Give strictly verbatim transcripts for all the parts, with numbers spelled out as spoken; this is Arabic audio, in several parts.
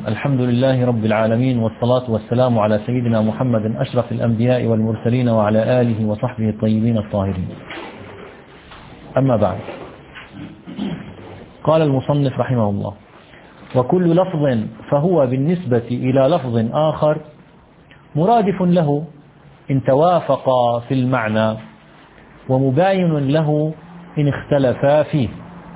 الحمد لله رب العالمين، والصلاة والسلام على سيدنا محمد أشرف الأنبياء والمرسلين وعلى آله وصحبه الطيبين الطاهرين. أما بعد، قال المصنف رحمه الله: وكل لفظ فهو بالنسبة إلى لفظ آخر مرادف له إن توافقا في المعنى، ومباين له إن اختلفا فيه.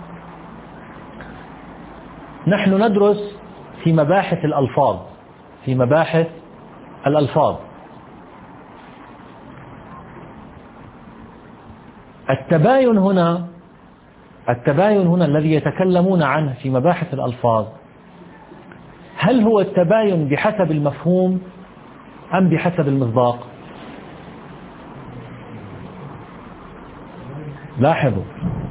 نحن ندرس في مباحث الألفاظ في مباحث الألفاظ التباين هنا التباين هنا الذي يتكلمون عنه في مباحث الألفاظ، هل هو التباين بحسب المفهوم أم بحسب المصداق؟ لاحظوا،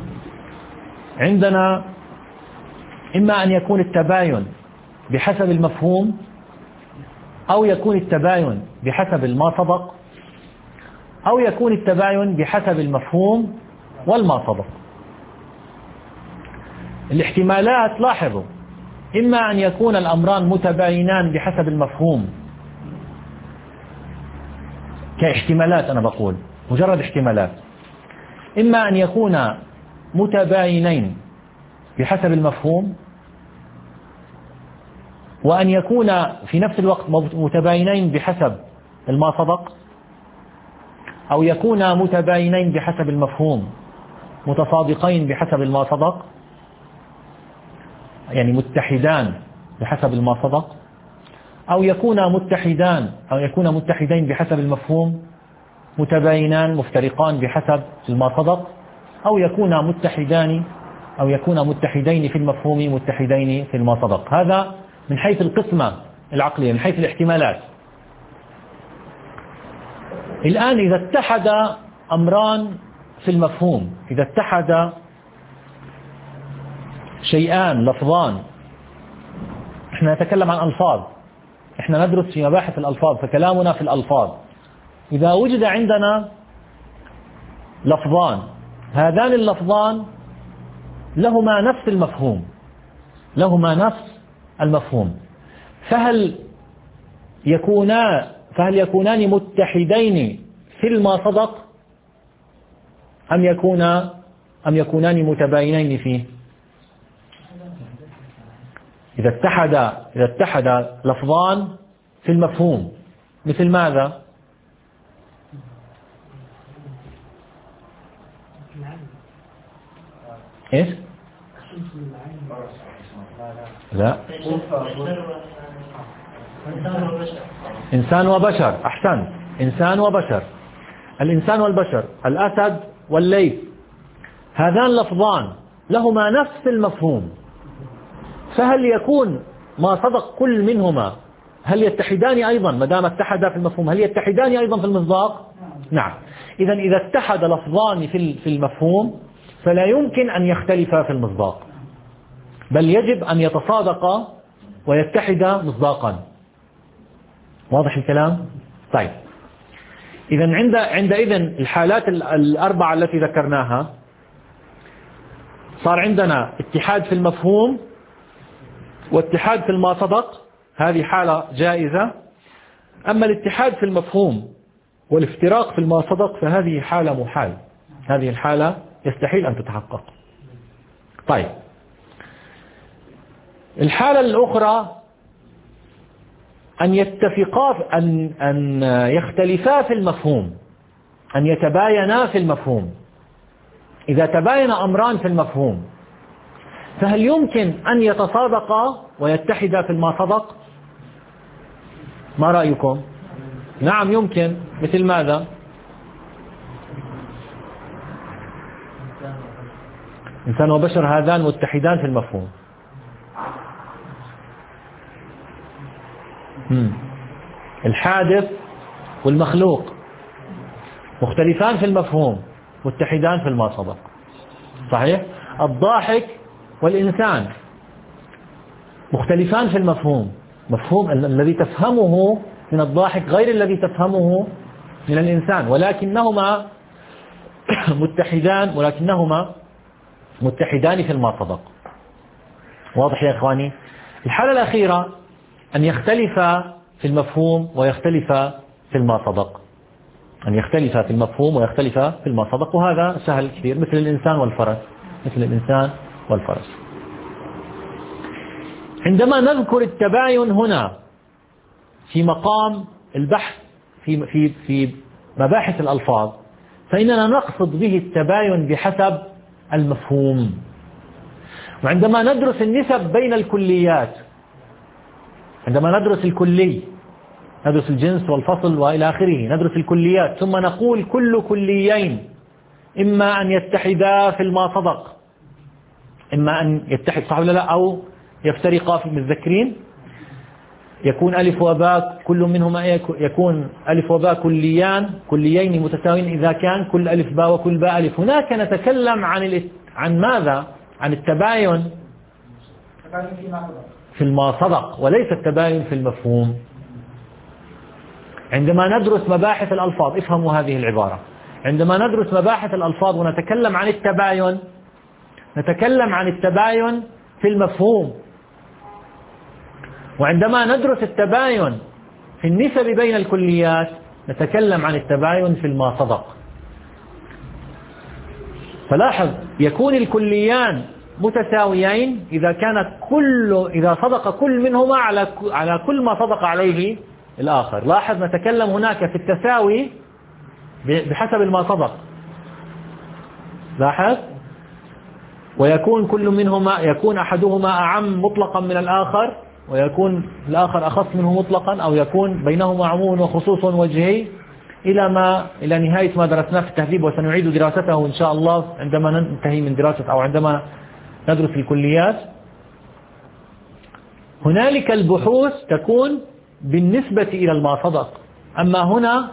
عندنا إما أن يكون التباين بحسب المفهوم، أو يكون التباين بحسب الما سبق، أو يكون التباين بحسب المفهوم والما سبق. الاحتمالات، لاحظوا، إما أن يكون الأمران متباينان بحسب المفهوم كاحتمالات، أنا بقول مجرد احتمالات، إما أن يكون متباينين بحسب المفهوم، وأن يكون في نفس الوقت متباينين بحسب الما سبق، أو يكون متباينين بحسب المفهوم متصادقين بحسب الما سبق، يعني متحدان بحسب الما سبق، أو يكون متحدان أو يكون متحدين بحسب المفهوم متباينان مفترقان بحسب الما سبق، أو يكون متحدان أو يكون متحدين في المفهوم متحدين في الما سبق. هذا من حيث القسمة العقلية، من حيث الاحتمالات. الآن إذا اتحد أمران في المفهوم، إذا اتحد شيئان لفظان، احنا نتكلم عن ألفاظ، احنا ندرس في مباحث الألفاظ، فكلامنا في الألفاظ. إذا وجد عندنا لفظان، هذان اللفظان لهما نفس المفهوم لهما نفس المفهوم فهل يكونان فهل يكونان متحدين في الما سبق، أم يكونا أم يكونان متباينين فيه؟ إذا اتحد إذا اتحد لفظان في المفهوم، مثل ماذا؟ إيش؟ لا، إنسان وبشر. أحسنت، إنسان وبشر. الإنسان والبشر، الأسد والليث، هذان لفظان لهما نفس المفهوم، فهل يكون ما صدق كل منهما، هل يتحدان أيضا ما دام اتحدا في المفهوم، هل يتحدان أيضا في المصداق؟ نعم. إذا إذا اتحد لفظان في المفهوم فلا يمكن أن يختلفا في المصداق، بل يجب أن يتصادقا ويتحدا مصداقا. واضح الكلام؟ طيب، إذا عند عندئذ الحالات الأربعة التي ذكرناها، صار عندنا اتحاد في المفهوم واتحاد في الما سبق، هذه حالة جائزة. أما الاتحاد في المفهوم والافتراق في الما سبق فهذه حالة محال، هذه الحالة يستحيل أن تتحقق. طيب، الحالة الأخرى أن يتفقا أن أن يختلفا في المفهوم، أن يتباينا في المفهوم. إذا تباين أمران في المفهوم فهل يمكن أن يتصادقا ويتحدا في الما سبق؟ ما رأيكم؟ نعم يمكن. مثل ماذا؟ إنسان وبشر، هذان متحدان في المفهوم. مم. الحادث والمخلوق مختلفان في المفهوم متحدان في الما سبق، صحيح؟ الضاحك والإنسان مختلفان في المفهوم، مفهوم الذي تفهمه من الضاحك غير الذي تفهمه من الإنسان، ولكنهما متحدان ولكنهما متحدان في الما سبق. واضح يا إخواني؟ الحالة الأخيرة أن يختلف في المفهوم ويختلف في الما صدق، أن يختلف في المفهوم ويختلف في الما صدق، وهذا سهل كثير، مثل الإنسان والفرس، مثل الإنسان والفرس. عندما نذكر التباين هنا في مقام البحث في في في مباحث الألفاظ، فإننا نقصد به التباين بحسب المفهوم. وعندما ندرس النسب بين الكليات، عندما ندرس الكلي، ندرس الجنس والفصل وإلى آخره، ندرس الكليات، ثم نقول كل كليين إما أن يتحدا في الما صدق، إما أن يتحد، صح ولا لا، أو يفترقا في المتذكرين، يكون ألف وباء كل منهما يكون ألف وباء كليان كليين متساويين إذا كان كل ألف باء وكل باء ألف. هناك نتكلم عن عن ماذا؟ عن التباين في الما صدق وليس التباين في المفهوم. عندما ندرس مباحث الألفاظ، افهموا هذه العبارة، عندما ندرس مباحث الألفاظ ونتكلم عن التباين، نتكلم عن التباين في المفهوم. وعندما ندرس التباين في النسب بين الكليات نتكلم عن التباين في الما صدق. فلاحظ، يكون الكليان متساويين إذا كان كل إذا صدق كل منهما على على كل ما صدق عليه الآخر. لاحظ، نتكلم هناك في التساوي بحسب الما صدق. لاحظ، ويكون كل منهما يكون أحدهما أعم مطلقا من الآخر، ويكون الآخر أخص منه مطلقا، أو يكون بينهما عموم وخصوص وجهي، إلى ما إلى نهاية ما درسناه في التهذيب، وسنعيد دراسته إن شاء الله عندما ننتهي من دراسة أو عندما ندرس الكليات. هنالك البحوث تكون بالنسبة إلى الما صدق، أما هنا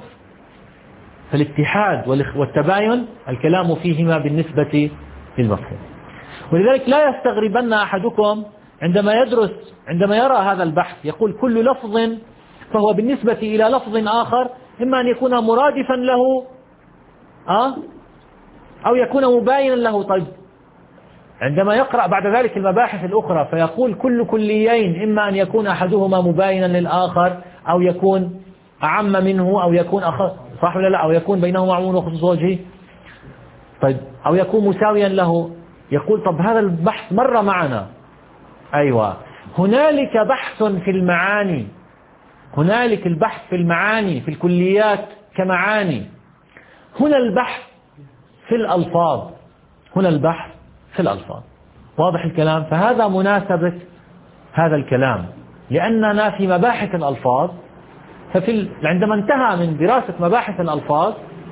فالاتحاد والتباين الكلام فيهما بالنسبة للمفهوم. ولذلك لا يستغربن أحدكم عندما يدرس عندما يرى هذا البحث يقول كل لفظ، فهو بالنسبة إلى لفظ آخر إما أن يكون مرادفا له أه؟ أو يكون مباينا له. طيب، عندما يقرأ بعد ذلك المباحث الأخرى فيقول كل كليين إما أن يكون أحدهما مباينا للآخر، أو يكون أعم منه، أو يكون أخص، صح ولا لا، أو يكون بينهما عموم وخصوص وجهي، طيب، أو يكون مساويا له. يقول طب هذا البحث مر معنا. أيوة، هنالك بحث في المعاني، هنالك البحث في المعاني في الكليات كمعاني. هنا البحث في الألفاظ، هنا البحث في الألفاظ. واضح الكلام؟ فهذا مناسبة هذا الكلام، لأننا في مباحث الألفاظ، ففي عندما انتهى من دراسة مباحث الألفاظ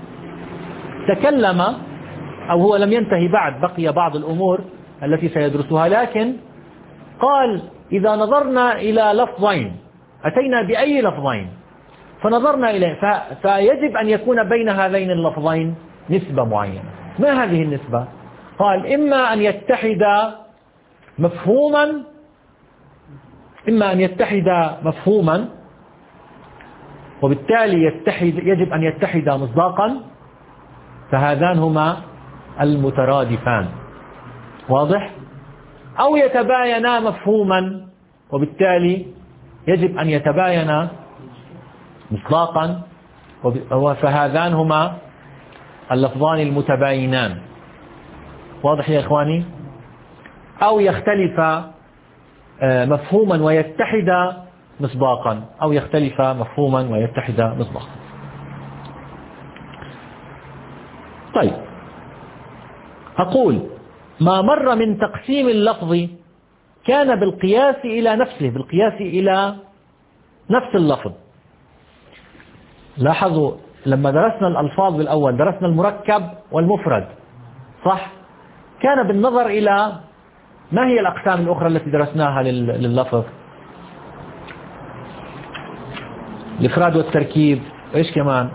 تكلم، أو هو لم ينتهي بعد، بقي بعض الأمور التي سيدرسها، لكن قال إذا نظرنا إلى لفظين، أتينا بأي لفظين فنظرنا إليه، فيجب أن يكون بين هذين اللفظين نسبة معينة. ما هذه النسبة؟ قال إما أن يتحد مفهوما، إما أن يتحد مفهوما وبالتالي يتحد يجب أن يتحد مصداقا، فهذان هما المترادفان. واضح؟ أو يتباينا مفهوما وبالتالي يجب أن يتباينا مصداقا، فهذان هما اللفظان المتباينان. واضح يا إخواني؟ أو يختلف مفهوما ويتحد مصداقا، أو يختلف مفهوما ويتحد مصداقا. طيب، أقول ما مر من تقسيم اللفظ كان بالقياس إلى نفسه، بالقياس إلى نفس اللفظ. لاحظوا لما درسنا الألفاظ بالأول درسنا المركب والمفرد، صح؟ كان بالنظر إلى ما هي الأقسام الأخرى التي درسناها لللفظ؟ الإفراد والتركيب، إيش كمان؟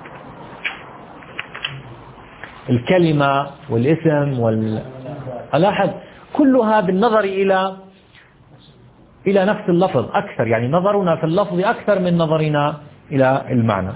الكلمة والاسم وال... ألاحظ كلها بالنظر إلى إلى نفس اللفظ أكثر، يعني نظرنا في اللفظ أكثر من نظرنا إلى المعنى.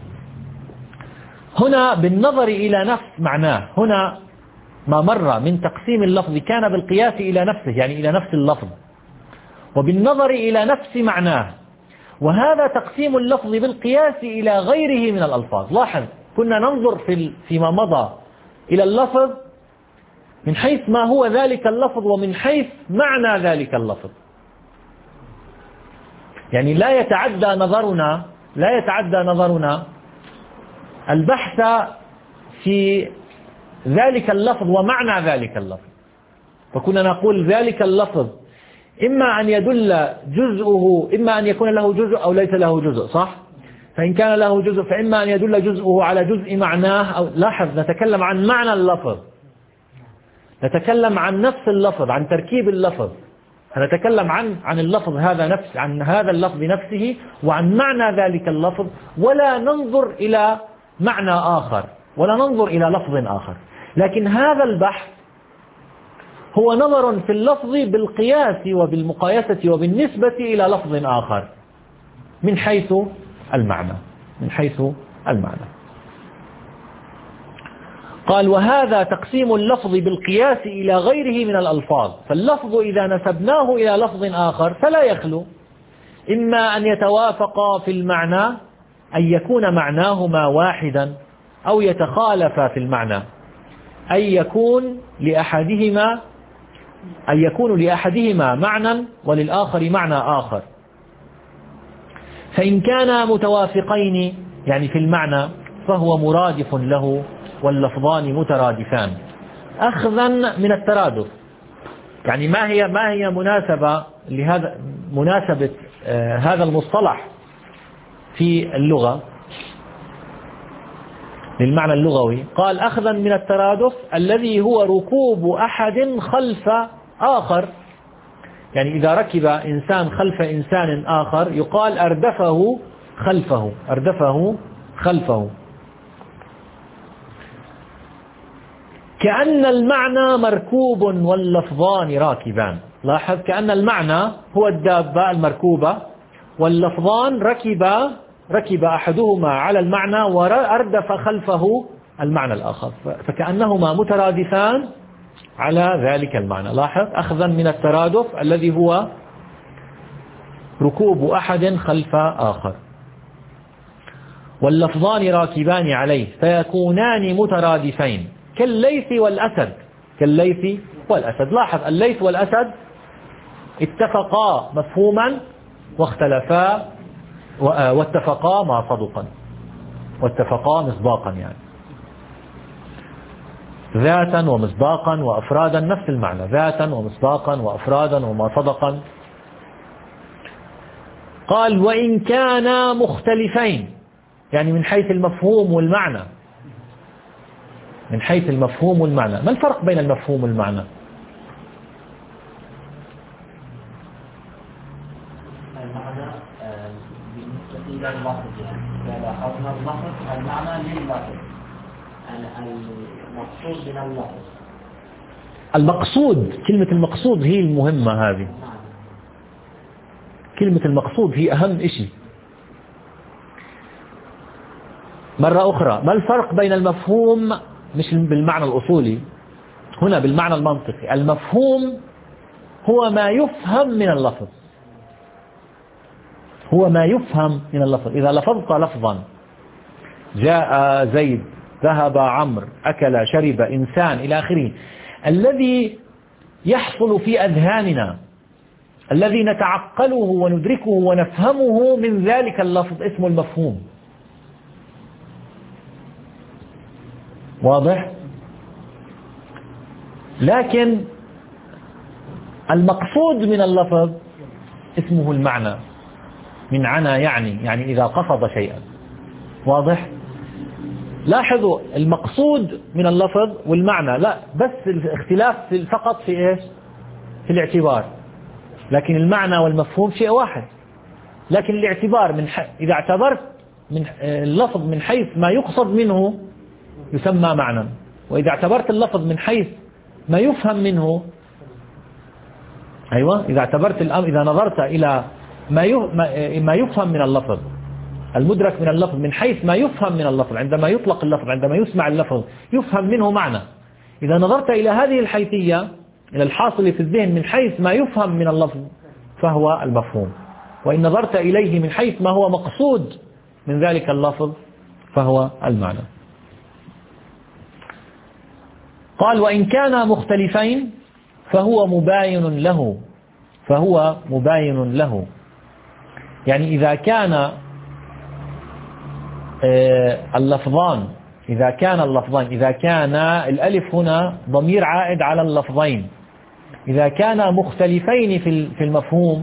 هنا بالنظر إلى نفس معناه، هنا ما مر من تقسيم اللفظ كان بالقياس إلى نفسه، يعني إلى نفس اللفظ. وبالنظر إلى نفس معناه. وهذا تقسيم اللفظ بالقياس إلى غيره من الألفاظ. لاحظ، كنا ننظر في فيما مضى إلى اللفظ من حيث ما هو ذلك اللفظ ومن حيث معنى ذلك اللفظ. يعني لا يتعدى نظرنا لا يتعدى نظرنا البحث في ذلك اللفظ ومعنى ذلك اللفظ. فكنا نقول ذلك اللفظ إما أن يدل جزءه، إما أن يكون له جزء أو ليس له جزء، صح؟ فإن كان له جزء فإما أن يدل جزءه على جزء معناه أو. لاحظ، نتكلم عن معنى اللفظ، نتكلم عن نفس اللفظ، عن تركيب اللفظ، نتكلم عن عن اللفظ هذا نفس عن هذا اللفظ نفسه وعن معنى ذلك اللفظ، ولا ننظر إلى معنى آخر ولا ننظر إلى لفظ آخر. لكن هذا البحث هو نظر في اللفظ بالقياس وبالمقايسة وبالنسبة إلى لفظ آخر من حيث المعنى من حيث المعنى. قال: وهذا تقسيم اللفظ بالقياس إلى غيره من الألفاظ. فاللفظ إذا نسبناه إلى لفظ آخر فلا يخلو إما أن يتوافقا في المعنى، أن يكون معناهما واحدا، أو يتخالفا في المعنى، أن يكون لأحدهما أن يكون لأحدهما معنى وللآخر معنى آخر. فإن كانا متوافقين يعني في المعنى فهو مرادف له واللفظان مترادفان أخذا من الترادف. يعني ما هي ما هي مناسبة لهذا مناسبة آه هذا المصطلح في اللغة للمعنى اللغوي؟ قال: أخذا من الترادف الذي هو ركوب أحد خلف آخر. يعني إذا ركب إنسان خلف إنسان آخر يقال أردفه خلفه أردفه خلفه كأن المعنى مركوب واللفظان راكبان. لاحظ، كأن المعنى هو الدابة المركوبة واللفظان ركبا ركب أحدهما على المعنى وأردف خلفه المعنى الآخر، فكأنهما مترادفان على ذلك المعنى. لاحظ، أخذا من الترادف الذي هو ركوب أحد خلف آخر واللفظان راكبان عليه فيكونان مترادفين كالليث والأسد كالليث والأسد. لاحظ، الليث والأسد اتفقا مفهوما واختلفا واتفقا ما صدقا واتفقا مصداقا، يعني ذاتا ومصداقا وأفرادا، نفس المعنى، ذاتا ومصداقا وأفرادا وما صدقا. قال: وإن كانا مختلفين، يعني من حيث المفهوم والمعنى من حيث المفهوم والمعنى. ما الفرق بين المفهوم والمعنى؟ المعنى بالنسبة إلى اللفظ، إذا أخذنا اللفظ المعنى لللفظ، المقصود من اللفظ. المقصود، كلمة المقصود هي المهمة. هذه كلمة المقصود هي أهم شيء. مرة أخرى، ما الفرق بين المفهوم مش بالمعنى الأصولي، هنا بالمعنى المنطقي؟ المفهوم هو ما يفهم من اللفظ هو ما يفهم من اللفظ. إذا لفظت لفظا: جاء زيد، ذهب عمرو، أكل، شرب، إنسان، إلى آخره، الذي يحصل في أذهاننا، الذي نتعقله وندركه ونفهمه من ذلك اللفظ اسمه المفهوم. واضح؟ لكن المقصود من اللفظ اسمه المعنى، من عنى يعني يعني إذا قصد شيئا. واضح؟ لاحظوا، المقصود من اللفظ والمعنى لا، بس الاختلاف فقط في إيش؟ في الاعتبار. لكن المعنى والمفهوم شيء واحد. لكن الاعتبار من ح... إذا اعتبرت من اللفظ من حيث ما يقصد منه يسمى معنى، وإذا اعتبرت اللفظ من حيث ما يفهم منه، أيوة، إذا اعتبرت الأمر، إذا نظرت إلى ما ما يفهم من اللفظ، المدرك من اللفظ من حيث ما يفهم من اللفظ، عندما يطلق اللفظ، عندما يسمع اللفظ يفهم منه معنى. إذا نظرت إلى هذه الحيثية، إلى الحاصل في الذهن من حيث ما يفهم من اللفظ، فهو المفهوم، وإن نظرت إليه من حيث ما هو مقصود من ذلك اللفظ فهو المعنى. قال وإن كانا مختلفين فهو مباين له، فهو مباين له، يعني إذا كان اللفظان إذا كان اللفظان إذا كان الألف هنا ضمير عائد على اللفظين، إذا كانا مختلفين في المفهوم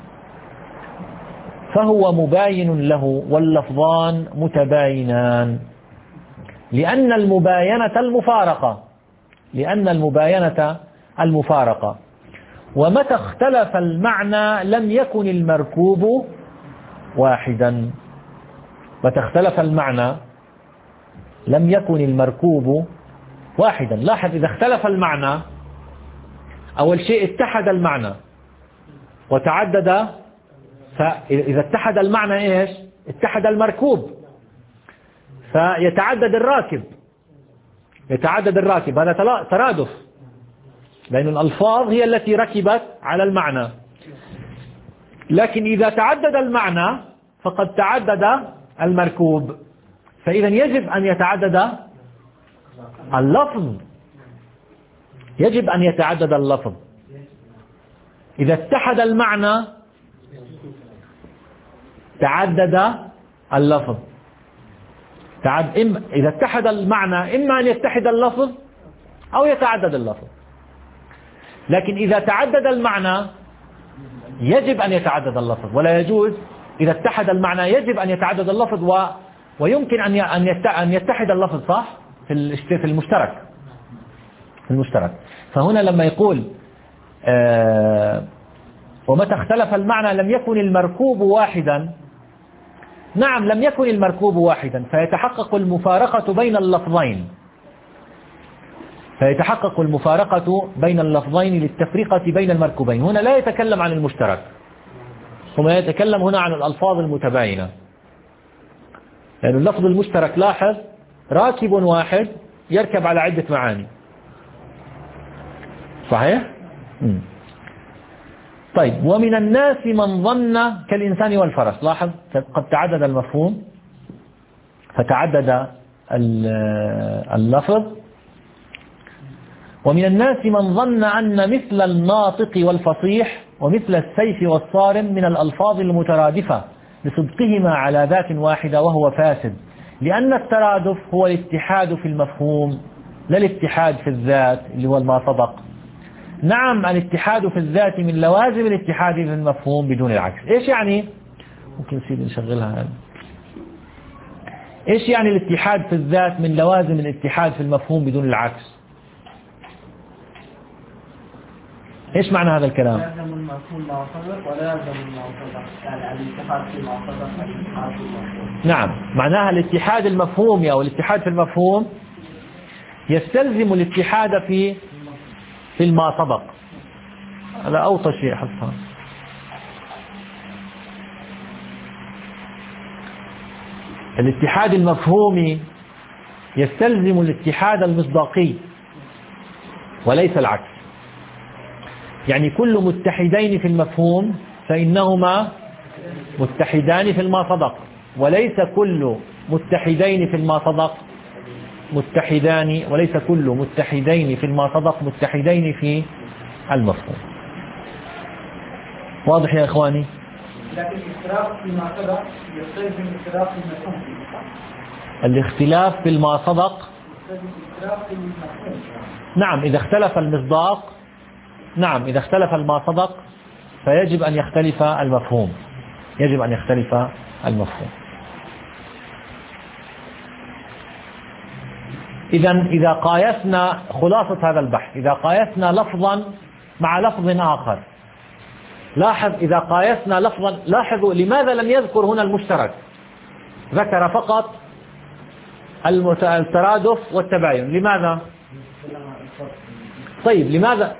فهو مباين له واللفظان متباينان، لأن المباينة المفارقة لأن المباينة المفارقة ومتى اختلف المعنى لم يكن المركوب واحدا. متى اختلف المعنى لم يكن المركوب واحدا. لاحظ إذا اختلف المعنى أول شيء اتحد المعنى وتعدد، فإذا اتحد المعنى إيش؟ اتحد المركوب، فيتعدد الراكب يتعدد الراكب هذا ترادف، لأن الألفاظ هي التي ركبت على المعنى. لكن إذا تعدد المعنى فقد تعدد المركوب، فإذا يجب أن يتعدد اللفظ يجب أن يتعدد اللفظ. إذا اتحد المعنى تعدد اللفظ. تعد إما إذا اتحد المعنى إما أن يتحد اللفظ أو يتعدد اللفظ، لكن إذا تعدد المعنى يجب أن يتعدد اللفظ، ولا يجوز إذا اتحد المعنى يجب أن يتعدد اللفظ و... ويمكن أن أن يتحد اللفظ صح في في المشترك في المشترك. فهنا لما يقول آه ومتى اختلف المعنى لم يكن المركوب واحدا، نعم لم يكن المركوب واحدا، فيتحقق المفارقة بين اللفظين فيتحقق المفارقة بين اللفظين للتفرقة بين المركوبين. هنا لا يتكلم عن المشترك، هنا يتكلم هنا عن الألفاظ المتباينة، لأن يعني اللفظ المشترك لاحظ راكب واحد يركب على عدة معاني صحيح؟ م. طيب ومن الناس من ظن كالإنسان والفرس، لاحظ قد تعدد المفهوم فتعدد اللفظ. ومن الناس من ظن أن مثل الناطق والفصيح ومثل السيف والصارم من الألفاظ المترادفة لصدقهما على ذات واحدة وهو فاسد، لأن الترادف هو الاتحاد في المفهوم لا الاتحاد في الذات اللي هو ما سبق. نعم الاتحاد في الذات من لوازم الاتحاد في المفهوم بدون العكس. ايش يعني؟ ممكن سيدي نشغلها هذه. ايش يعني الاتحاد في الذات من لوازم الاتحاد في المفهوم بدون العكس؟ ايش معنى هذا الكلام؟ لازم المفهوم ما سبق ولا لازم ما سبق، يعني الاتحاد في ما سبق الاتحاد في المفهوم. نعم معناها الاتحاد المفهومي او الاتحاد في المفهوم يستلزم الاتحاد في في الما سبق. هذا أوطى شيء حسنا. الاتحاد المفهومي يستلزم الاتحاد المصداقي وليس العكس. يعني كل متحدين في المفهوم فإنهما متحدان في الما سبق، وليس كل متحدين في الما سبق متحدان وليس كل متحدين في الما سبق متحدين في المفهوم. واضح يا إخواني؟ لكن الاختلاف فيما سبق يستلزم الاختلاف في المفهوم. الاختلاف في الما سبق نعم إذا اختلف المصداق، نعم إذا اختلف الما سبق فيجب أن يختلف المفهوم يجب أن يختلف المفهوم. إذا إذا قايسنا خلاصة هذا البحث، إذا قايسنا لفظا مع لفظ آخر، لاحظ إذا قايسنا لفظا، لاحظوا لماذا لم يذكر هنا المشترك، ذكر فقط الترادف والتباين. لماذا؟ طيب لماذا؟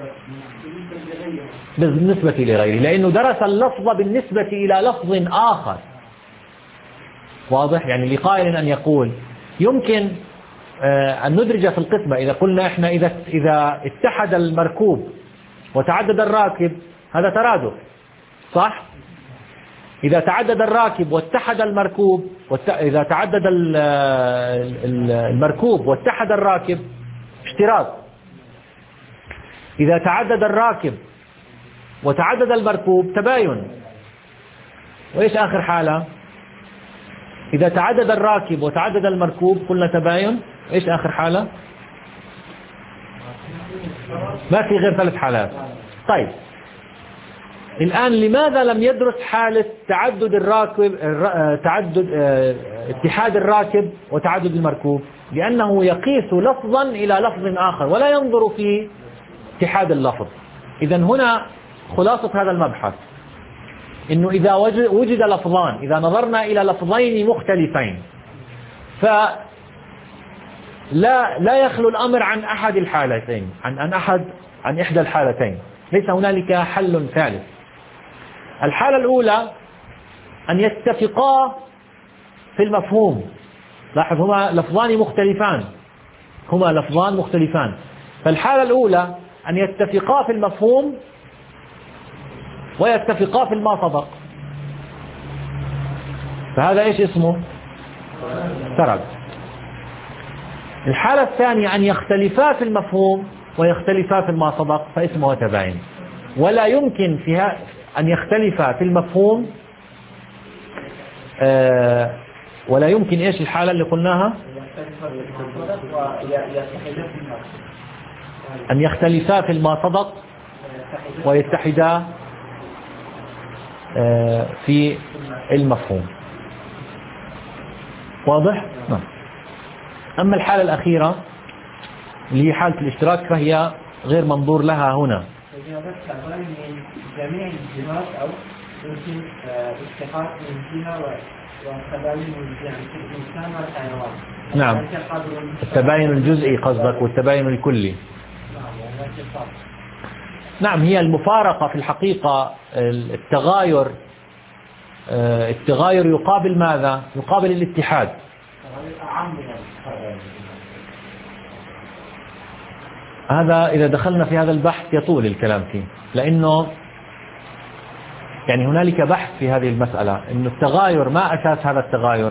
بالنسبة لغيره، لأنه درس اللفظ بالنسبة إلى لفظ آخر. واضح؟ يعني لقائل أن يقول يمكن أن ندرج في القسمة إذا قلنا إحنا إذا إذا اتحد المركوب وتعدد الراكب هذا ترادف، صح؟ إذا تعدد الراكب واتحد المركوب وت... إذا تعدد المركوب واتحد الراكب اشتراك. إذا تعدد الراكب وتعدد المركوب تباين. وإيش آخر حالة؟ إذا تعدد الراكب وتعدد المركوب قلنا تباين. إيش آخر حالة؟ ما في غير ثلاث حالات. طيب الآن لماذا لم يدرس حالة تعدد الراكب تعدد اتحاد الراكب وتعدد المركوب؟ لأنه يقيس لفظا إلى لفظ آخر ولا ينظر في اتحاد اللفظ. إذن هنا خلاصة هذا المبحث إنه إذا وجد لفظان، إذا نظرنا إلى لفظين مختلفين فلا لا يخلو الأمر عن أحد الحالتين، عن عن أحد عن إحدى الحالتين، ليس هنالك حل ثالث. الحالة الأولى أن يتفقا في المفهوم. لاحظ هما لفظان مختلفان هما لفظان مختلفان فالحالة الأولى أن يتفقا في المفهوم ويتفقا في المصدق، فهذا إيش اسمه؟ سرد. الحالة الثانية أن يختلفا في المفهوم ويختلفا في المصدق فاسمه تباين. ولا يمكن فيها أن يختلفا في المفهوم آه ولا يمكن إيش الحالة اللي قلناها؟ أن يختلفا في المصدق ويتحدا آه في المفهوم. واضح؟ نعم. أما الحالة الأخيرة اللي هي حالة الاشتراك فهي غير منظور لها هنا. جميع الجهات أو يمكن اتخاذ من جهة والتباين من جهة الإنسان والحيوان. نعم. التباين الجزئي قصدك والتباين الكلي. نعم هي المفارقة في الحقيقة التغاير التغاير يقابل ماذا؟ يقابل الاتحاد. هذا إذا دخلنا في هذا البحث يطول الكلام فيه، لأنه يعني هنالك بحث في هذه المسألة إنه التغاير ما أساس هذا التغاير،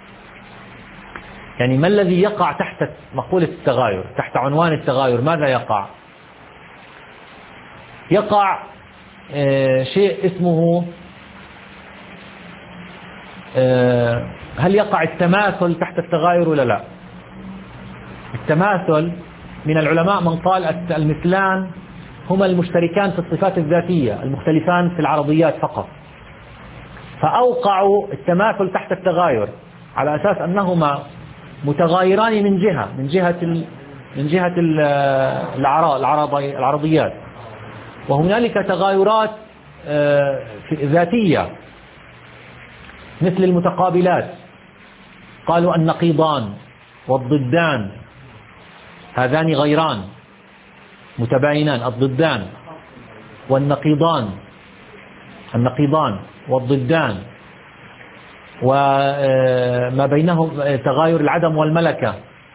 يعني ما الذي يقع تحت مقولة التغاير، تحت عنوان التغاير ماذا يقع؟ يقع آه شيء اسمه آه هل يقع التماثل تحت التغاير ولا لا؟ التماثل من العلماء من قال المثلان هما المشتركان في الصفات الذاتية المختلفان في العرضيات فقط، فأوقعوا التماثل تحت التغاير على أساس أنهما متغايران من جهة من جهة ال من جهة العرضيات، وهنالك تغايرات ذاتية مثل المتقابلات، قالوا النقيضان والضدان هذان غيران متباينان، الضدان والنقيضان النقيضان والضدان، وما بينهم تغاير العدم والملكة،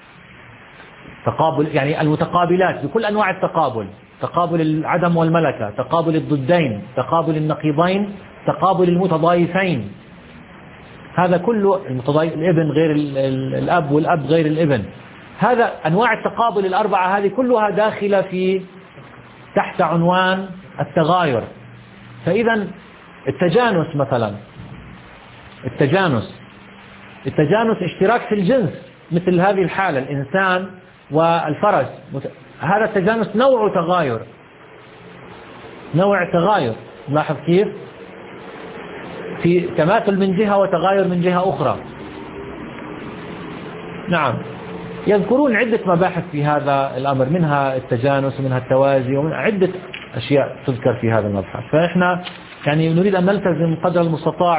تقابل يعني المتقابلات بكل أنواع التقابل، تقابل العدم والملكة، تقابل الضدين، تقابل النقيضين، تقابل المتضايفين، هذا كله المتضايف الابن غير الأب والأب غير الابن، هذا أنواع التقابل الأربعة هذه كلها داخلة في تحت عنوان التغاير. فإذا التجانس مثلا التجانس التجانس اشتراك في الجنس مثل هذه الحالة الإنسان والفرس، هذا التجانس نوع تغاير نوع تغاير لاحظ كيف في تماثل من جهة وتغاير من جهة أخرى. نعم يذكرون عدة مباحث في هذا الأمر، منها التجانس ومنها التوازي ومن عدة أشياء تذكر في هذا المبحث. فإحنا يعني نريد أن نلتزم قدر المستطاع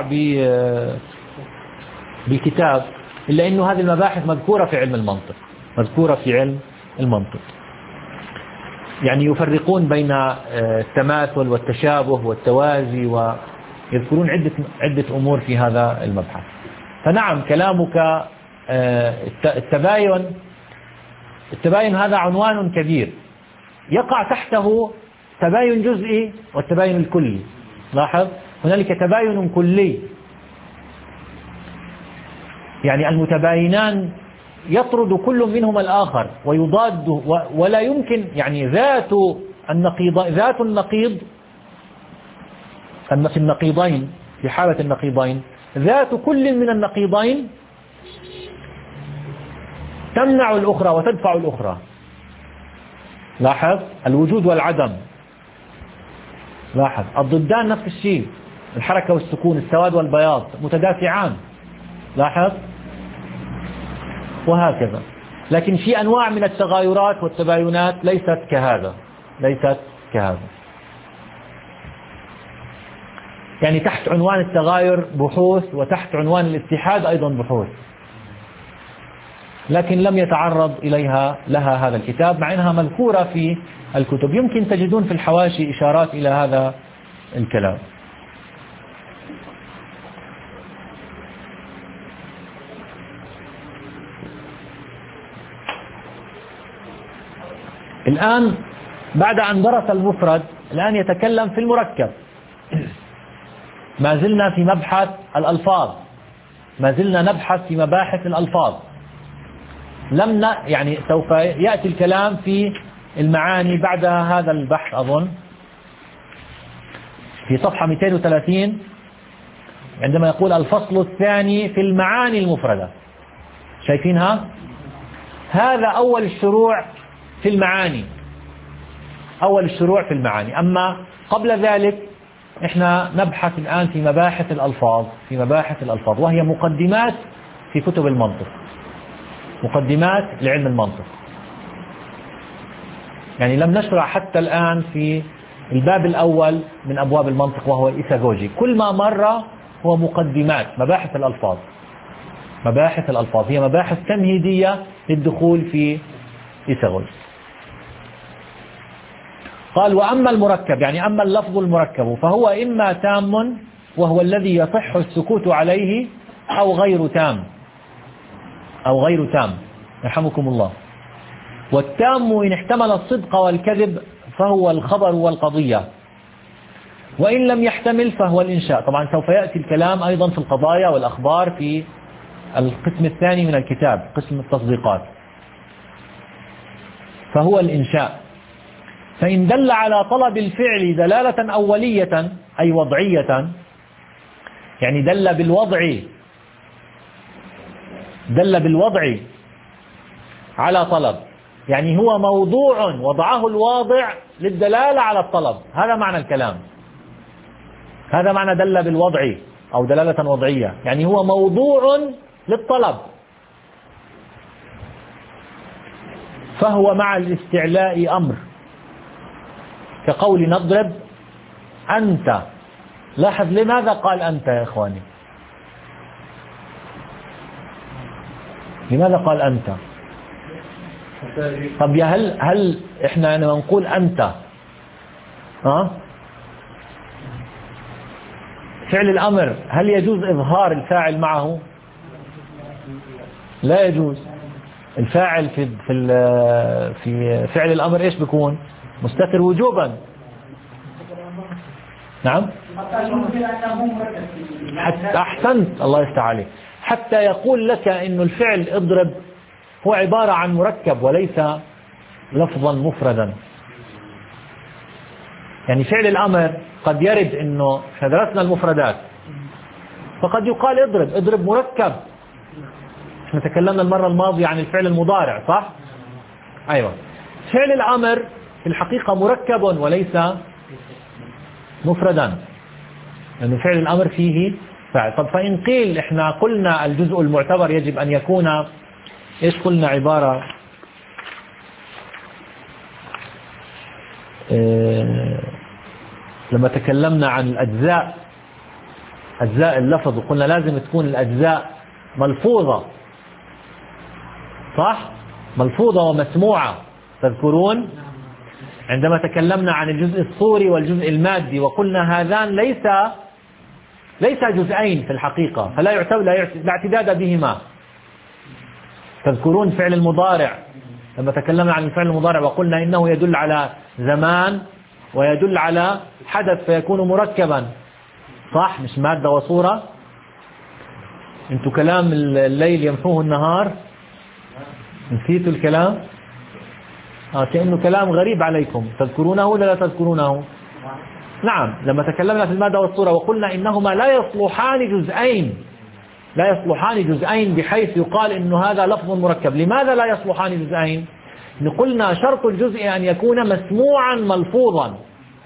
بالكتاب، إلا أنه هذه المباحث مذكورة في علم المنطق مذكورة في علم المنطق يعني يفرقون بين التماثل والتشابه والتوازي، ويذكرون عدة عدة أمور في هذا المبحث. فنعم كلامك التباين التباين هذا عنوان كبير يقع تحته تباين جزئي والتباين الكلي. لاحظ هنالك تباين كلي، يعني المتباينان يطرد كل منهما الآخر ويضاد، ولا يمكن يعني ذات النقيض ذات النقيض في النقيضين، في حالة النقيضين ذات كل من النقيضين تمنع الأخرى وتدفع الأخرى. لاحظ الوجود والعدم، لاحظ الضدان نفس الشيء، الحركة والسكون، السواد والبياض متدافعان، لاحظ، وهكذا. لكن في أنواع من التغايرات والتباينات ليست كهذا، ليست كهذا. يعني تحت عنوان التغاير بحوث، وتحت عنوان الاتحاد أيضا بحوث، لكن لم يتعرض إليها لها هذا الكتاب، مع أنها مذكورة في الكتب. يمكن تجدون في الحواشي إشارات إلى هذا الكلام. الآن بعد أن درس المفرد، الآن يتكلم في المركب. ما زلنا في مبحث الألفاظ، ما زلنا نبحث في مباحث الألفاظ. لم ن... يعني سوف يأتي الكلام في المعاني بعد هذا البحث، أظن في صفحة مئتين وثلاثين عندما يقول الفصل الثاني في المعاني المفردة. شايفينها؟ هذا أول الشروع في المعاني، أول الشروع في المعاني. أما قبل ذلك إحنا نبحث الآن في مباحث الألفاظ، في مباحث الألفاظ، وهي مقدمات في كتب المنطق، مقدمات لعلم المنطق. يعني لم نشرع حتى الآن في الباب الأول من أبواب المنطق وهو الإيثاغوجي. كل ما مر هو مقدمات، مباحث الألفاظ. مباحث الألفاظ هي مباحث تمهيدية للدخول في إيثاغوجي. قال وأما المركب، يعني أما اللفظ المركب، فهو إما تام وهو الذي يصح السكوت عليه، أو غير تام، أو غير تام يرحمكم الله. والتام إن احتمل الصدق والكذب فهو الخبر والقضية، وإن لم يحتمل فهو الإنشاء. طبعا سوف يأتي الكلام أيضا في القضايا والأخبار في القسم الثاني من الكتاب، قسم التصديقات. فهو الإنشاء. فإن دل على طلب الفعل دلالة أولية أي وضعية، يعني دل بالوضع، دل بالوضع على طلب، يعني هو موضوع وضعه الواضع للدلالة على الطلب. هذا معنى الكلام، هذا معنى دل بالوضع أو دلالة وضعية، يعني هو موضوع للطلب. فهو مع الاستعلاء أمر، كقول نضرب أنت. لاحظ لماذا قال أنت يا إخواني؟ لماذا قال أنت؟ طب يا هل هل إحنا يعني نقول أنت ها فعل الأمر، هل يجوز إظهار الفاعل معه؟ لا يجوز. الفاعل في في في فعل الأمر إيش بيكون؟ مستتر وجوبا. نعم، حتى أحسنت، الله يفتح عليك. حتى يقول لك إنه الفعل اضرب هو عبارة عن مركب وليس لفظا مفردا. يعني فعل الأمر قد يرد إنه درسنا المفردات، فقد يقال اضرب، اضرب مركب. احنا تكلمنا المرة الماضية عن الفعل المضارع، صح؟ أيوة. فعل الأمر في الحقيقة مركب وليس مفردا، لأن يعني فعل الأمر فيه فاعل. طب فإن قيل إحنا قلنا الجزء المعتبر يجب أن يكون إيش؟ قلنا عبارة إيه لما تكلمنا عن الأجزاء، أجزاء اللفظ، وقلنا لازم تكون الأجزاء ملفوظة، صح؟ ملفوظة ومسموعة. تذكرون عندما تكلمنا عن الجزء الصوري والجزء المادي، وقلنا هذان ليس ليس جزئين في الحقيقة، فلا يعتبر لا اعتداد بهما. تذكرون فعل المضارع لما تكلمنا عن الفعل المضارع وقلنا إنه يدل على زمان ويدل على حدث فيكون مركبا، صح؟ مش مادة وصورة. انتوا كلام الليل يمحوه النهار، نسيتوا الكلام؟ آه كأنه كلام غريب عليكم، تذكرونه ولا لا تذكرونه؟ نعم، لما تكلمنا في المادة والصورة وقلنا إنهما لا يصلحان جزئين، لا يصلحان جزئين بحيث يقال إنه هذا لفظ مركب. لماذا لا يصلحان جزئين؟ قلنا شرط الجزء أن يكون مسموعا ملفوظا،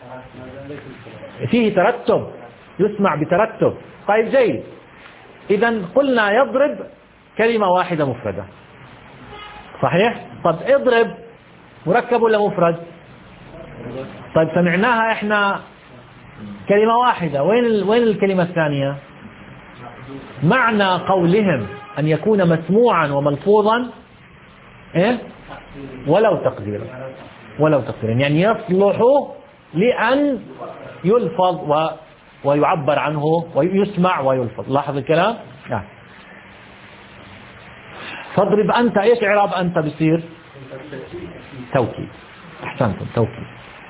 فيه ترتب، يسمع بترتب. طيب جيد، إذا قلنا يضرب كلمة واحدة مفردة، صحيح؟ طب اضرب مركب ولا مفرد؟ طيب سمعناها احنا كلمة واحدة، وين وين الكلمة الثانية؟ معنى قولهم أن يكون مسموعا وملفوظا إيه؟ ولو تقديرا، ولو تقديرا، يعني يصلح لأن يلفظ و ويعبر عنه ويسمع ويلفظ. لاحظ الكلام؟ نعم. فاضرب أنت، إيش إعراب أنت بصير؟ توكيد. أحسنتم، توكيد.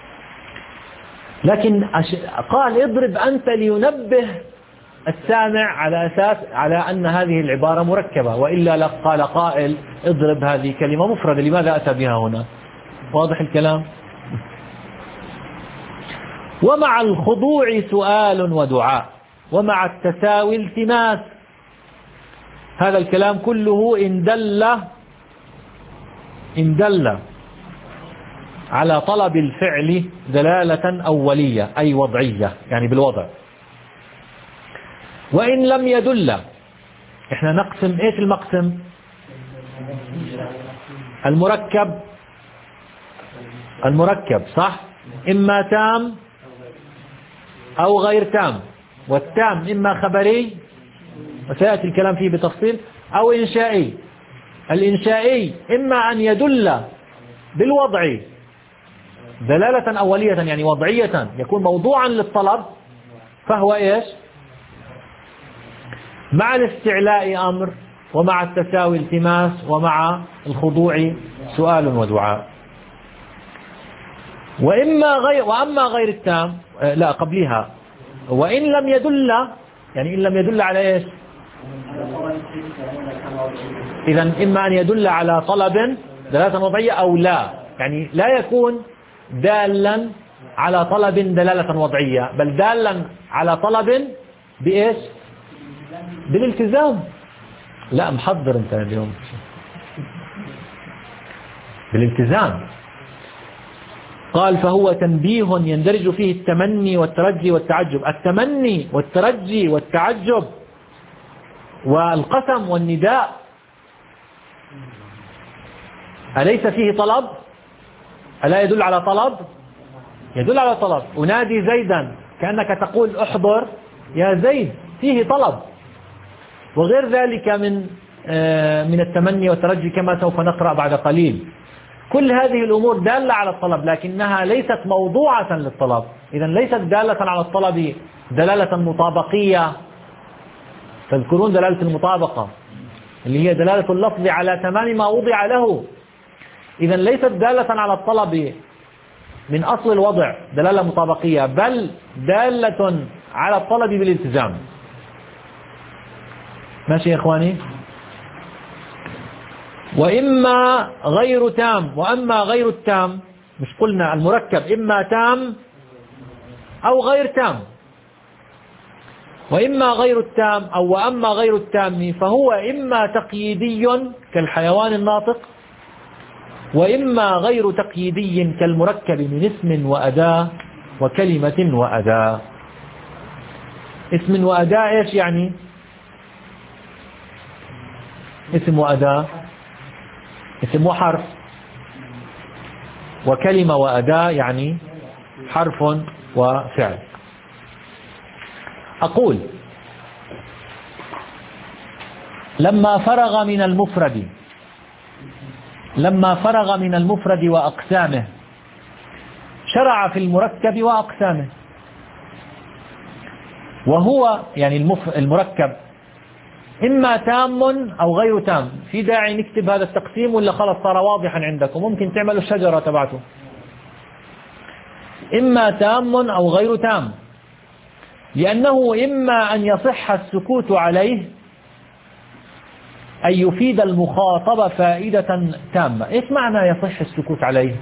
لكن قال اضرب أنت لينبه السامع على أساس على أن هذه العبارة مركبة، وإلا قال قائل اضرب هذه كلمة مفردة، لماذا أتى بها هنا؟ واضح الكلام؟ ومع الخضوع سؤال ودعاء، ومع التساوي التماس. هذا الكلام كله إن دل إن دل على طلب الفعل دلالة أولية أي وضعية، يعني بالوضع. وإن لم يدل، إحنا نقسم إيش المقسم؟ المركب، المركب صح؟ إما تام أو غير تام، والتام إما خبري وسيأتي الكلام فيه بتفصيل أو إنشائي. الإنشائي إما أن يدل بالوضع دلالة أولية يعني وضعية، يكون موضوعا للطلب، فهو إيش؟ مع الاستعلاء أمر، ومع التساوي التماس، ومع الخضوع سؤال ودعاء. وإما غير وأما غير التام لا قبلها، وإن لم يدل، يعني إن لم يدل على إيش؟ إذا إما أن يدل على طلب دلالة وضعية أو لا، يعني لا يكون دالا على طلب دلالة وضعية، بل دالا على طلب بإيش؟ بالالتزام. لا محضر أنت اليوم بالالتزام. قال فهو تنبيه يندرج فيه التمني والترجي والتعجب. التمني والترجي والتعجب والقسم والنداء أليس فيه طلب؟ ألا يدل على طلب؟ يدل على طلب. أنادي زيدا كأنك تقول احضر يا زيد، فيه طلب. وغير ذلك من من التمني والترجي كما سوف نقرأ بعد قليل. كل هذه الأمور دالة على الطلب، لكنها ليست موضوعة للطلب. إذا ليست دالة على الطلب دلالة مطابقية. تذكرون دلالة المطابقة اللي هي دلالة اللفظ على تمام ما وضع له. إذا ليست دالة على الطلب من أصل الوضع دلالة مطابقية، بل دالة على الطلب بالالتزام. ماشي يا إخواني؟ وإما غير تام، وأما غير التام، مش قلنا المركب إما تام أو غير تام. وإما غير التام أو وأما غير التام فهو إما تقييدي كالحيوان الناطق، وإما غير تقييدي كالمركب من اسم وأداة وكلمة وأداة. اسم وأداة إيش يعني؟ اسم وأداة، اسم وحرف، وكلمة وأداة يعني حرف وفعل. أقول لما فرغ من المفرد لما فرغ من المفرد وأقسامه شرع في المركب وأقسامه. وهو يعني المركب إما تام أو غير تام. في داعي نكتب هذا التقسيم ولا خلاص صار واضحا عندكم؟ ممكن تعملوا الشجرة تبعته. إما تام أو غير تام. لأنه إما أن يصح السكوت عليه أن يفيد المخاطب فائدة تامة. إيش معنى يصح السكوت عليه؟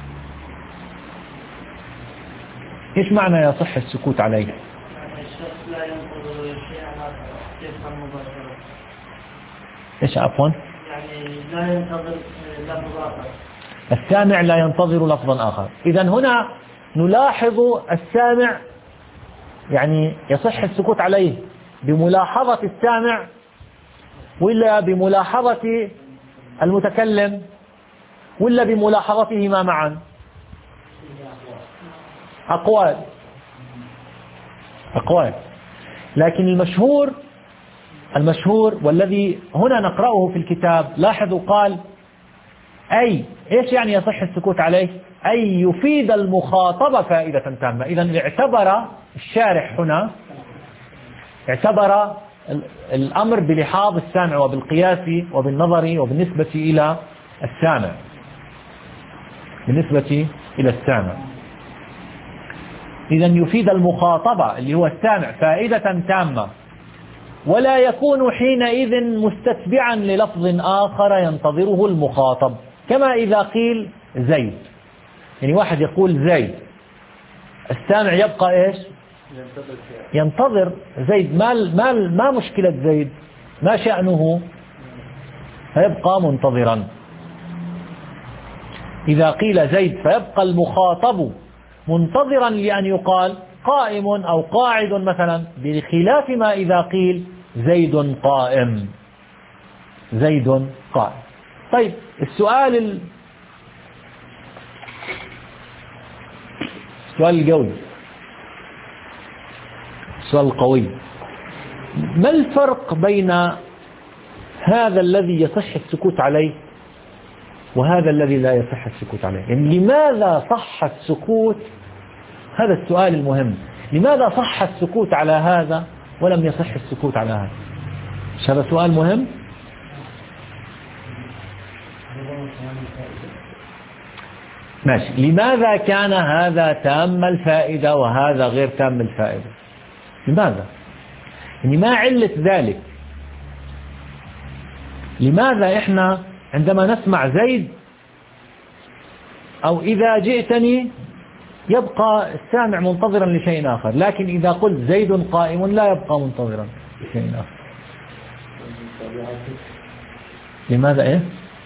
إيش معنى يصح السكوت عليه؟ الشخص لا ينتظر شيئا يفهم مباشرة. إيش عفوا؟ يعني لا ينتظر لفظ آخر. السامع لا ينتظر لفظا آخر. إذا هنا نلاحظ السامع، يعني يصح السكوت عليه بملاحظة السامع ولا بملاحظة المتكلم ولا بملاحظتهما معا؟ أقوال أقوال لكن المشهور المشهور والذي هنا نقرأه في الكتاب، لاحظوا قال أي. إيش يعني يصح السكوت عليه؟ أي يفيد المخاطبة فائدة تامة. إذن اعتبر الشارح هنا اعتبر الأمر بلحاظ السامع وبالقياس وبالنظر وبالنسبة إلى السامع بالنسبة إلى السامع إذن يفيد المخاطبة اللي هو السامع فائدة تامة، ولا يكون حينئذ مستتبعا للفظ آخر ينتظره المخاطب، كما إذا قيل زيد. يعني واحد يقول زيد، السامع يبقى إيش؟ ينتظر زيد. ما ما ما مشكلة زيد؟ ما شأنه؟ فيبقى منتظرا. إذا قيل زيد فيبقى المخاطب منتظرا لأن يقال قائم أو قاعد مثلا، بخلاف ما إذا قيل زيد قائم زيد قائم. طيب السؤال ال... السؤال القوي السؤال القوي ما الفرق بين هذا الذي يصح السكوت عليه وهذا الذي لا يصح السكوت عليه؟ يعني لماذا صح السكوت؟ هذا السؤال المهم. لماذا صح السكوت على هذا ولم يصح السكوت على هذا؟ هذا سؤال مهم. ماشي. لماذا كان هذا تام الفائدة وهذا غير تام الفائدة؟ لماذا؟ يعني ما علة ذلك؟ لماذا إحنا عندما نسمع زيد أو إذا جئتني يبقى السامع منتظرا لشيء آخر، لكن إذا قلت زيد قائم لا يبقى منتظرا لشيء آخر؟ لماذا إيه؟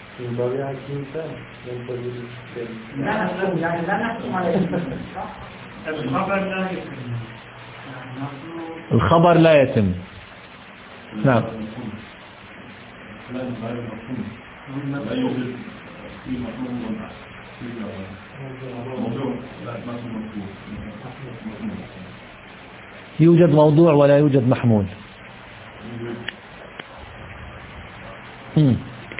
الخبر لا يتم. نعم. يوجد موضوع ولا يوجد محمول. هم.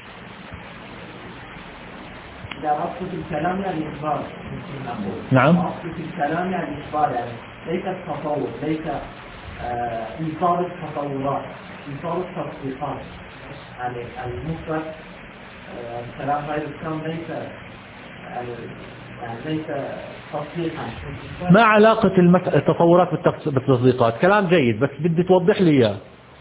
أصل في الكلام يعني إخبار. نعم. أصل في الكلام يعني إخبار، يعني ليس التطور، ليس آه إنصار التطورات، إنصار التطبيقات. يعني المفرد آه الكلام غير الكلام ليس يعني ليس تصديقا. ما علاقة المت... التطورات بالتصديقات؟ كلام جيد بس بدي توضح لي إياه.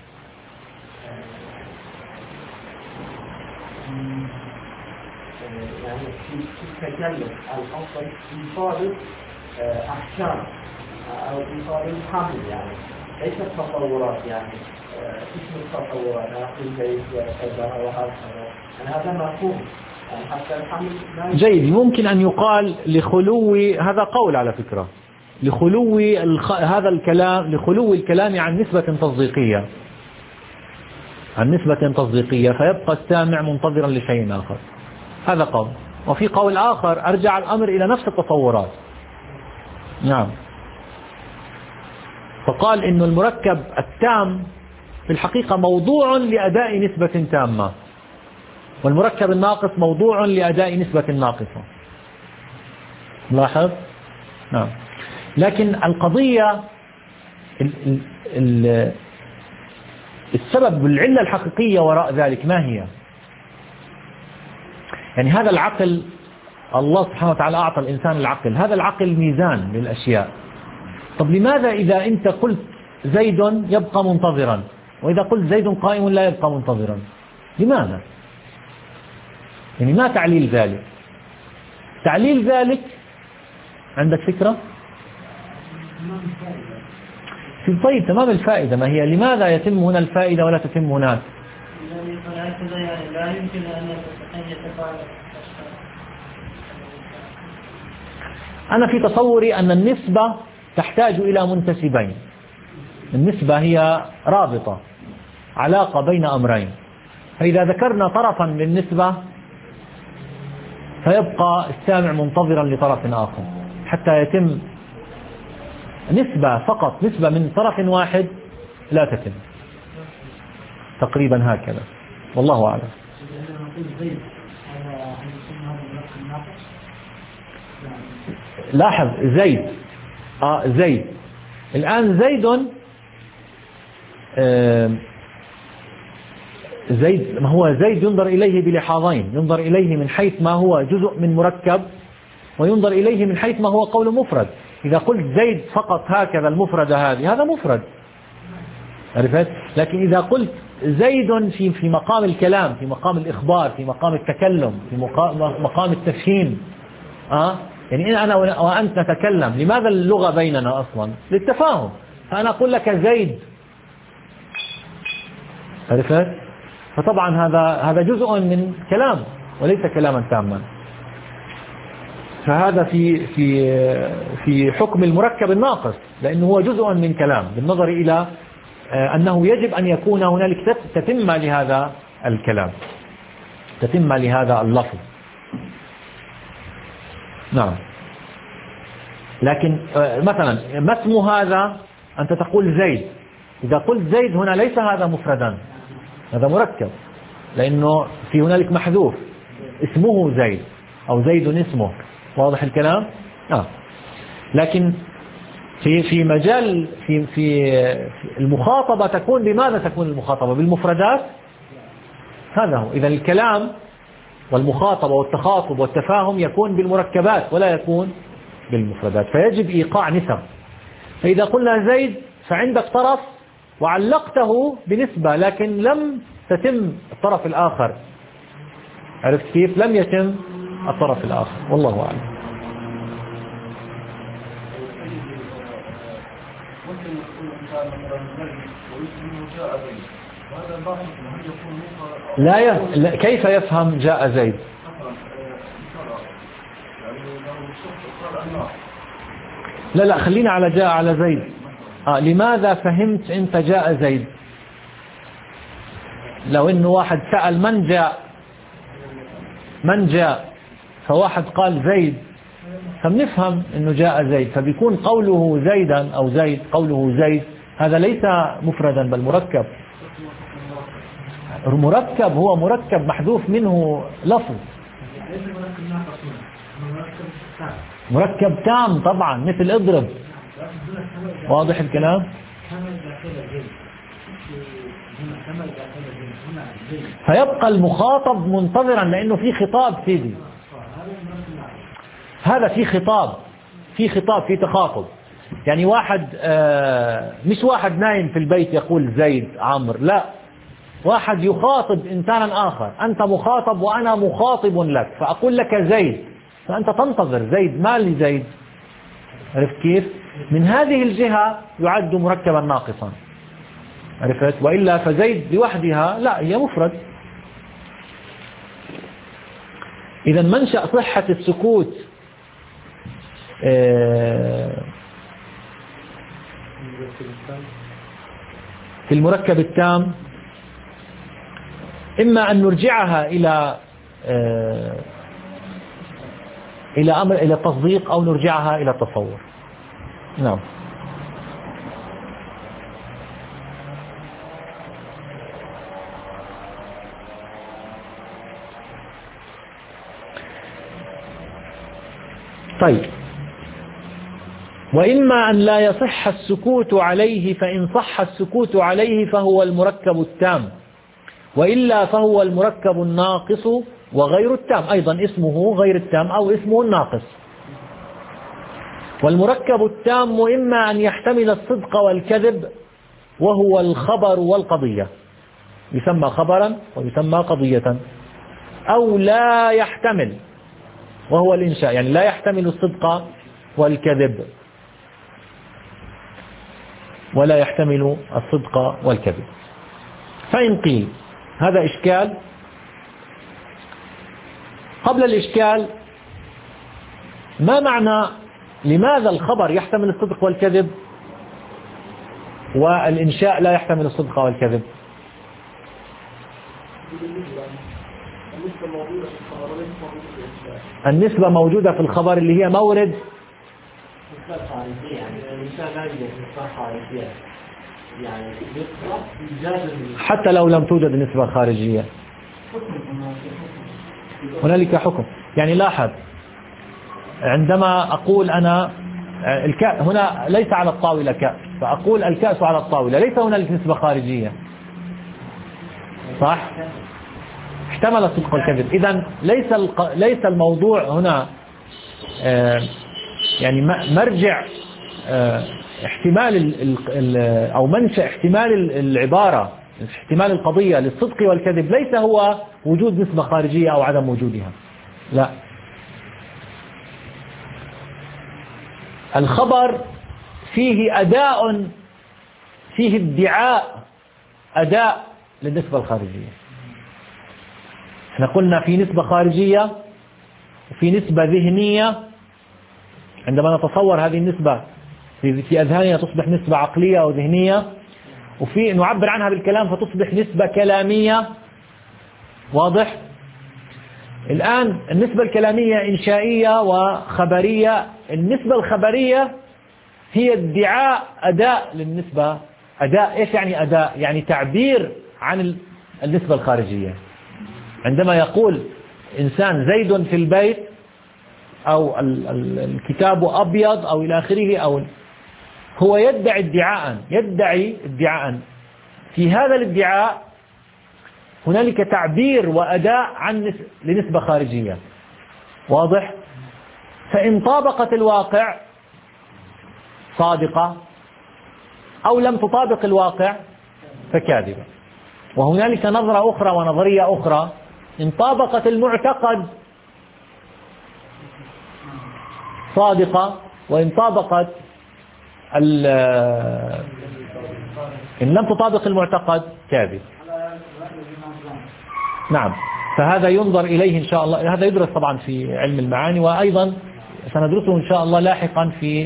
تكلم الأصل إنصار أحكام أو إنصار الحمل، يعني ليس التطورات، يعني اسم التطورات نقول زي كذا وهذا، يعني هذا مفهوم يعني حتى الحمل. جيد. ممكن أن يقال لخلو، هذا قول على فكرة، لخلو الخ... هذا الكلام لخلو الكلام عن نسبة تصديقية عن نسبة تصديقية فيبقى السامع منتظرا لشيء آخر. هذا قول. وفي قول آخر أرجع الأمر إلى نفس التصورات. نعم. فقال إنه المركب التام في الحقيقة موضوع لأداء نسبة تامة، والمركب الناقص موضوع لأداء نسبة ناقصة. لاحظ؟ نعم. لكن القضية ال ال ال السبب والعلة الحقيقية وراء ذلك ما هي؟ يعني هذا العقل، الله سبحانه وتعالى أعطى الإنسان العقل، هذا العقل ميزان للأشياء. طب لماذا إذا أنت قلت زيد يبقى منتظرا، وإذا قلت زيد قائم لا يبقى منتظرا. لماذا؟ يعني ما تعليل ذلك؟ تعليل ذلك عندك فكرة؟ طيب تمام الفائدة، ما هي لماذا يتم هنا الفائدة ولا تتم هناك؟ لا يمكن أن يتفاعل. أنا في تصوري أن النسبة تحتاج إلى منتسبين. النسبة هي رابطة، علاقة بين أمرين، فإذا ذكرنا طرفا للنسبة فيبقى السامع منتظرا لطرف آخر حتى يتم نسبة فقط. نسبة من طرف واحد لا تتم، تقريبا هكذا، والله أعلم. لاحظ زيد آه زيد الآن زيد آه زيد ما هو زيد ينظر إليه بلحاظين، ينظر إليه من حيث ما هو جزء من مركب، وينظر إليه من حيث ما هو قول مفرد. إذا قلت زيد فقط هكذا المفردة هذه هذا مفرد، عرفت؟ لكن إذا قلت زيد في في مقام الكلام، في مقام الإخبار، في مقام التكلم، في مقام التفهيم، آه يعني أنا وأنت نتكلم، لماذا اللغة بيننا أصلا؟ للتفاهم. فأنا أقول لك زيد، عرفت؟ فطبعا هذا هذا جزء من كلام وليس كلاما تاما. فهذا في في في حكم المركب الناقص، لأنه هو جزء من كلام بالنظر إلى أنه يجب أن يكون هنالك تتم لهذا الكلام، تتم لهذا اللفظ. نعم. لكن مثلا ما اسم هذا؟ أنت تقول زيد، إذا قلت زيد هنا ليس هذا مفردا، هذا مركب، لأنه في هنالك محذوف اسمه زيد أو زيد اسمه، واضح الكلام؟ آه. لكن في في مجال في في المخاطبة تكون بماذا تكون المخاطبة؟ بالمفردات. هذا هو. إذا الكلام والمخاطبة والتخاطب والتفاهم يكون بالمركبات ولا يكون بالمفردات، فيجب إيقاع نسب. فإذا قلنا زيد فعندك طرف وعلقته بنسبة لكن لم تتم الطرف الآخر، عرفت كيف؟ لم يتم الطرف الآخر، والله أعلم. لا ي... كيف يفهم جاء زيد؟ لا لا خلينا على جاء على زيد. آه لماذا فهمت أنت جاء زيد؟ لو إنه واحد سأل من جاء من جاء فواحد قال زيد، فبنفهم إنه جاء زيد، فبيكون قوله زيدا أو زيد قوله زيد هذا ليس مفردا بل مركب. مركب هو مركب محذوف منه لفظ، مركب تام طبعا مثل اضرب، واضح الكلام؟ فيبقى المخاطب منتظرا لأنه في خطاب سيدي، هذا في خطاب في خطاب في تخاطب. يعني واحد آه مش واحد نايم في البيت يقول زيد عمرو، لا، واحد يخاطب إنسانا آخر، أنت مخاطب وأنا مخاطب لك، فأقول لك زيد فأنت تنتظر زيد، ما لي زيد، عرفت كيف؟ من هذه الجهة يعد مركبا ناقصا، عرفت؟ وإلا فزيد لوحدها لا، هي مفرد. إذا منشأ صحة السكوت في المركب التام إما أن نرجعها إلى إلى أمر إلى التصديق أو نرجعها إلى التصور. نعم. طيب، وإما أن لا يصح السكوت عليه، فإن صح السكوت عليه فهو المركب التام، وإلا فهو المركب الناقص وغير التام، أيضا اسمه غير التام أو اسمه الناقص. والمركب التام إما أن يحتمل الصدق والكذب وهو الخبر والقضية، يسمى خبرا ويسمى قضية. أو لا يحتمل، وهو الإنشاء، يعني لا يحتمل الصدق والكذب، ولا يحتمل الصدق والكذب. فإن قيل هذا إشكال. قبل الإشكال، ما معنى لماذا الخبر يحتمل الصدق والكذب والإنشاء لا يحتمل الصدق والكذب؟ النسبة موجودة في الخبر اللي هي مورد حتى لو لم توجد نسبة خارجية هنالك حكم. يعني لاحظ، عندما أقول أنا الكأس هنا ليس على الطاولة كأس، فأقول الكأس على الطاولة، ليس هنالك نسبة خارجية، صح؟ احتمل الصدق والكذب. إذن ليس ليس الموضوع هنا يعني مرجع احتمال أو منشأ احتمال العبارة، احتمال القضية للصدق والكذب ليس هو وجود نسبة خارجية أو عدم وجودها، لا. الخبر فيه أداء، فيه ادعاء أداء للنسبة الخارجية. احنا قلنا في نسبة خارجية وفي نسبة ذهنية. عندما نتصور هذه النسبة في أذهاننا تصبح نسبة عقلية أو ذهنية، وفي نعبر عنها بالكلام فتصبح نسبة كلامية. واضح؟ الآن النسبة الكلامية إنشائية وخبرية. النسبة الخبرية هي ادعاء أداء للنسبة. أداء إيش يعني أداء؟ يعني تعبير عن النسبة الخارجية. عندما يقول إنسان زيد في البيت، أو الكتاب أبيض أو إلى آخره، أو هو يدعي ادعاء يدعي ادعاء في هذا الادعاء هنالك تعبير وأداء عن لنسبة خارجية. واضح؟ فإن طابقت الواقع صادقة، أو لم تطابق الواقع فكاذبة. وهنالك نظرة أخرى ونظرية أخرى، إن طابقت المعتقد صادقة، وإن طابقت إن لم تطابق المعتقد كاذب. نعم. فهذا ينظر إليه إن شاء الله. هذا يدرس طبعا في علم المعاني، وأيضا سندرسه إن شاء الله لاحقا في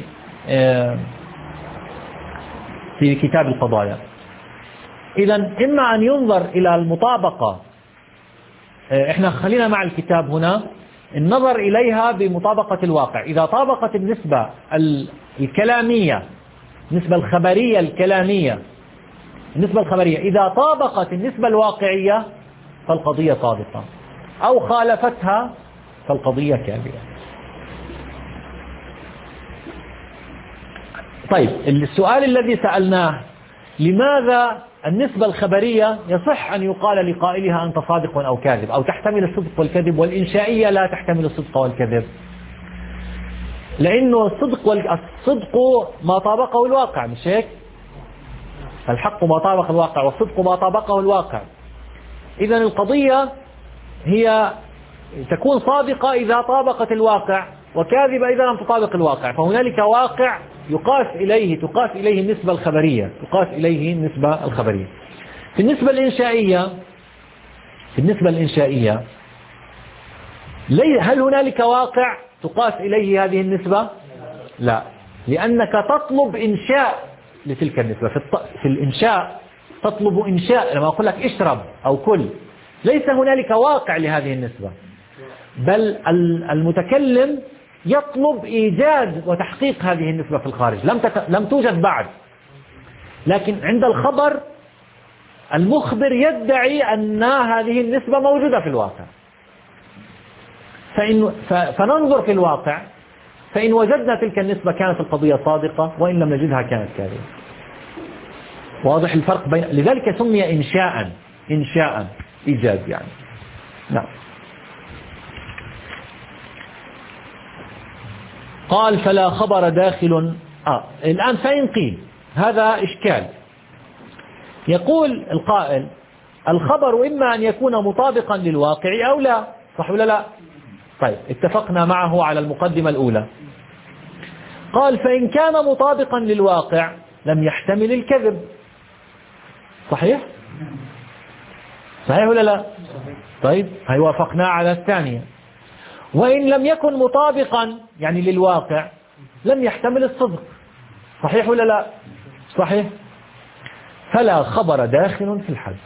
في كتاب القضايا. إذن إما أن ينظر إلى المطابقة، إحنا خلينا مع الكتاب هنا، النظر إليها بمطابقة الواقع. إذا طابقت النسبة الكلامية، النسبة الخبرية الكلامية، النسبة الخبرية إذا طابقت النسبة الواقعية فالقضية صادقة، أو خالفتها فالقضية كاذبة. طيب، السؤال الذي سألناه، لماذا النسبة الخبرية يصح أن يقال لقائلها أنت صادق أو كاذب، أو تحتمل الصدق والكذب، والإنشائية لا تحتمل الصدق والكذب؟ لأنه الصدق والصدق ما طابقه الواقع، مش هيك؟ الحق ما طابق الواقع، والصدق ما طابقه الواقع. إذن القضية هي تكون صادقة إذا طابقت الواقع، وكاذبة إذا لم تطابق الواقع. فهنالك واقع يقاس إليه تقاس إليه النسبة الخبرية تقاس إليه النسبة الخبرية. في النسبة الإنشائية في النسبة الإنشائية هل هنالك واقع تقاس إليه هذه النسبة؟ لا، لأنك تطلب إنشاء لتلك النسبة. في, الط... في الإنشاء تطلب إنشاء. لما أقول لك اشرب أو كل، ليس هنالك واقع لهذه النسبة، بل المتكلم يطلب إيجاد وتحقيق هذه النسبة في الخارج، لم تك... لم توجد بعد. لكن عند الخبر المخبر يدعي أن هذه النسبة موجودة في الواقع. فإن... ف... فننظر في الواقع، فإن وجدنا تلك النسبة كانت القضية صادقة، وإن لم نجدها كانت كاذبة. واضح الفرق بين، لذلك سمي إنشاء إنشاء إيجاد يعني. نعم. قال فلا خبر داخل. آه. الآن فإن قيل، هذا إشكال، يقول القائل الخبر إما أن يكون مطابقا للواقع أو لا، صح ولا لا؟ طيب اتفقنا معه على المقدمة الأولى. قال فإن كان مطابقا للواقع لم يحتمل الكذب. صحيح؟ صحيح ولا لا؟ طيب هي وافقنا على الثانية. وإن لم يكن مطابقا يعني للواقع لم يحتمل الصدق. صحيح ولا لا؟ صحيح. فلا خبر داخل في الحد.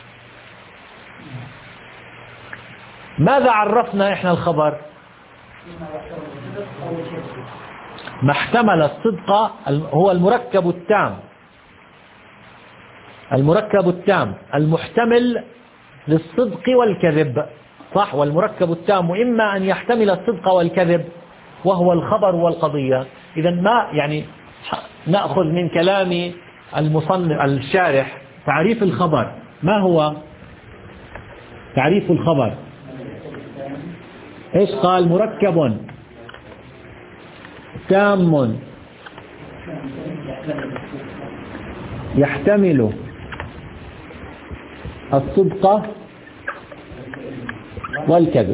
ماذا عرفنا إحنا الخبر؟ ما احتمل الصدق هو المركب التام، المركب التام المحتمل للصدق والكذب، صح؟ والمركب التام إما أن يحتمل الصدق والكذب وهو الخبر والقضية. إذا ما يعني نأخذ من كلام المصنف الشارح تعريف الخبر. ما هو تعريف الخبر؟ إيش قال؟ مركب تام يحتمل الصدق والكذب.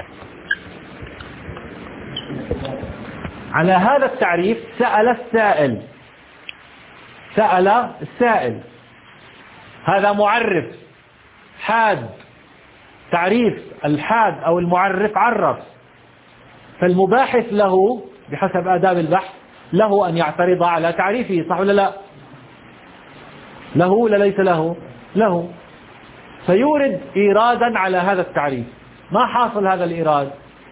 على هذا التعريف سأل السائل، سأل السائل هذا معرف حاد، تعريف الحاد أو المعرف عرف، فالمباحث له بحسب آداب البحث له أن يعترض على تعريفه، صح ولا لا؟ له ولا ليس له؟ له. فيورد إيرادا على هذا التعريف. ما حاصل هذا الإيراد؟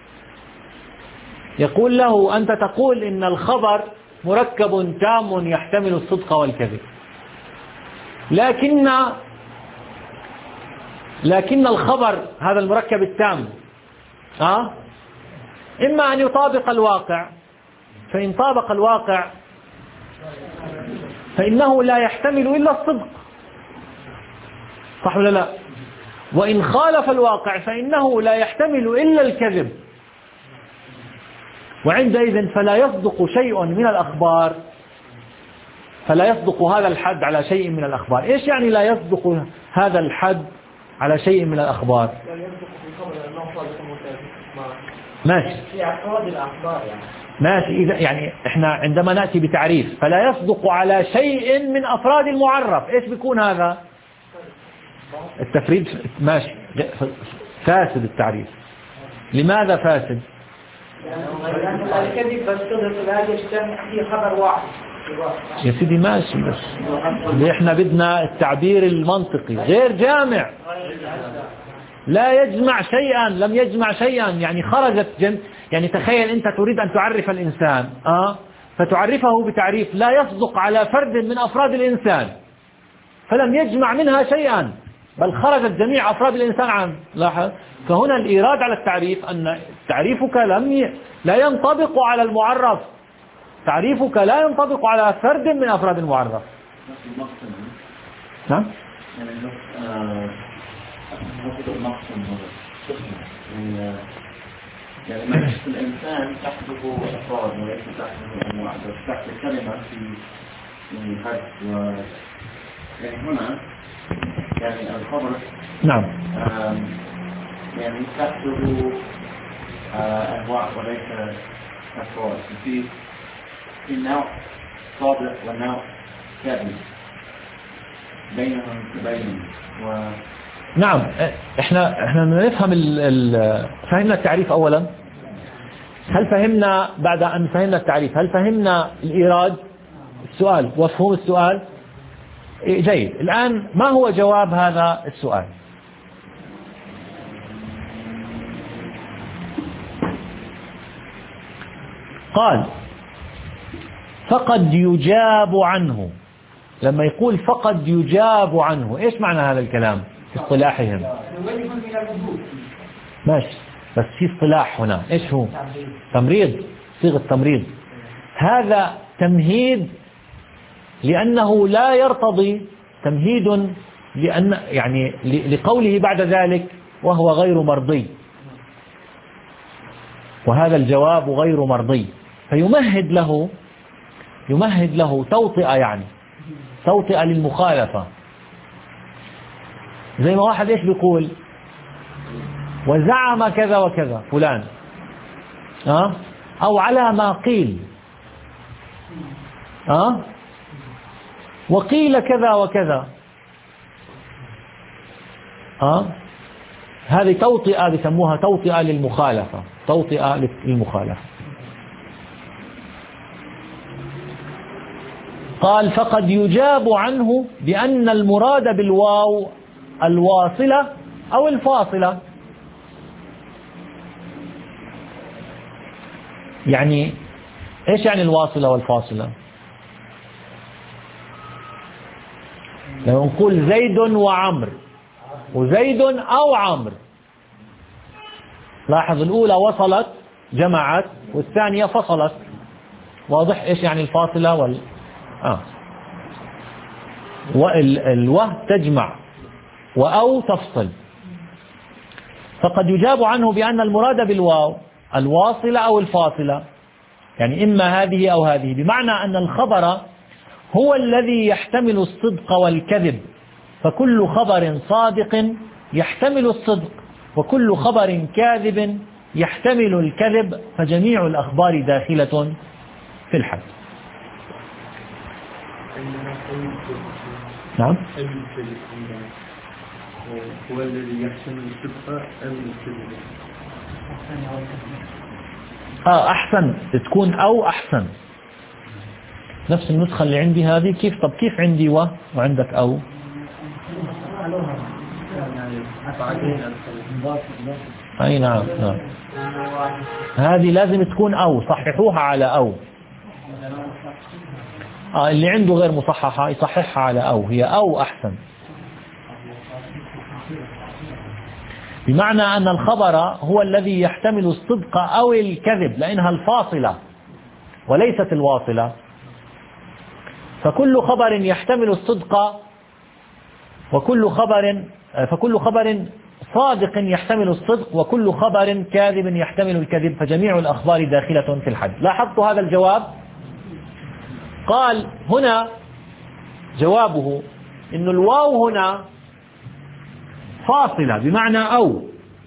يقول له أنت تقول إن الخبر مركب تام يحتمل الصدق والكذب، لكن لكن الخبر هذا المركب التام أه؟ إما أن يطابق الواقع، فإن طابق الواقع فإنه لا يحتمل إلا الصدق، صح ولا لا؟ وإن خالف الواقع فإنه لا يحتمل إلا الكذب، وعندئذ فلا يصدق شيء من الأخبار، فلا يصدق هذا الحد على شيء من الأخبار. إيش يعني لا يصدق هذا الحد على شيء من الأخبار؟ ماشي ماشي. إذا يعني إحنا عندما نأتي بتعريف فلا يصدق على شيء من أفراد المعرف، إيش بيكون هذا؟ التفريد. ماشي، فاسد التعريف. لماذا فاسد؟ الكذب بس لا يجتمع في خبر واحد. يا سيدي ماشي، بس اللي احنا بدنا التعبير المنطقي غير جامع، لا يجمع شيئا، لم يجمع شيئا، يعني خرجت جن يعني تخيل أنت تريد أن تعرف الإنسان آه فتعرفه بتعريف لا يصدق على فرد من أفراد الإنسان، فلم يجمع منها شيئا بل خرجت جميع أفراد الإنسان عن. لاحظ، فهنا الإيراد على التعريف أن تعريفك لم ي... لا ينطبق على المعرف، تعريفك لا ينطبق على فرد من أفراد المعرف. نعم؟ يعني ما الإنسان تحته أفراد وليس تحته أنواع، بس تحت كلمة في الحد و يعني هنا يعني الخبر نعم يعني تحته أنواع وليس أفراد، في في نوع صادق ونوع كاذب بينهم تبين. و نعم، احنا احنا نفهم ال ال فهمنا التعريف اولا. هل فهمنا بعد ان فهمنا التعريف هل فهمنا الايراد السؤال ومفهوم السؤال؟ جيد. الان ما هو جواب هذا السؤال؟ قال فقد يجاب عنه. لما يقول فقد يجاب عنه، ايش معنى هذا الكلام في اصطلاحهم؟ ماشي، بس في اصطلاح هنا ايش هو؟ تمريض، صيغة تمريض. هذا تمهيد لأنه لا يرتضي، تمهيد لأن يعني لقوله بعد ذلك وهو غير مرضي، وهذا الجواب غير مرضي، فيمهد له يمهد له توطئة، يعني توطئة للمخالفة. زي ما واحد إيش بيقول وزعم كذا وكذا فلان، أه؟ أو على ما قيل، أه؟ وقيل كذا وكذا، أه؟ هذه توطئة بسموها توطئة للمخالفة، توطئة للمخالفة. قال فقد يجاب عنه بأن المراد بالواو الواصلة أو الفاصلة. يعني إيش يعني الواصلة والفاصلة؟ لو نقول زيد وعمر، وزيد أو عمر، لاحظ الأولى وصلت جمعت والثانية فصلت، واضح إيش يعني الفاصلة وال آه. والوه تجمع وأو تفصل. فقد يجاب عنه بأن المراد بالواو الواصلة أو الفاصلة، يعني إما هذه أو هذه، بمعنى أن الخبر هو الذي يحتمل الصدق والكذب، فكل خبر صادق يحتمل الصدق وكل خبر كاذب يحتمل الكذب، فجميع الأخبار داخلة في الحد. نعم. هو الذي يحتمل الصدق أم الكذب؟ آه أحسن، تكون أو أحسن. نفس النسخة اللي عندي هذه كيف؟ طب كيف عندي و وعندك أو؟ أي نعم نعم. هذه لازم تكون أو، صححوها على أو. آه اللي عنده غير مصححة يصححها على أو، هي أو أحسن. بمعنى أن الخبر هو الذي يحتمل الصدق أو الكذب، لأنها الفاصلة وليست الواصلة، فكل خبر يحتمل الصدق وكل خبر فكل خبر صادق يحتمل الصدق وكل خبر كاذب يحتمل الكذب، فجميع الأخبار داخلة في الحد. لاحظت هذا الجواب؟ قال هنا جوابه إن الواو هنا فاصلة بمعنى أو،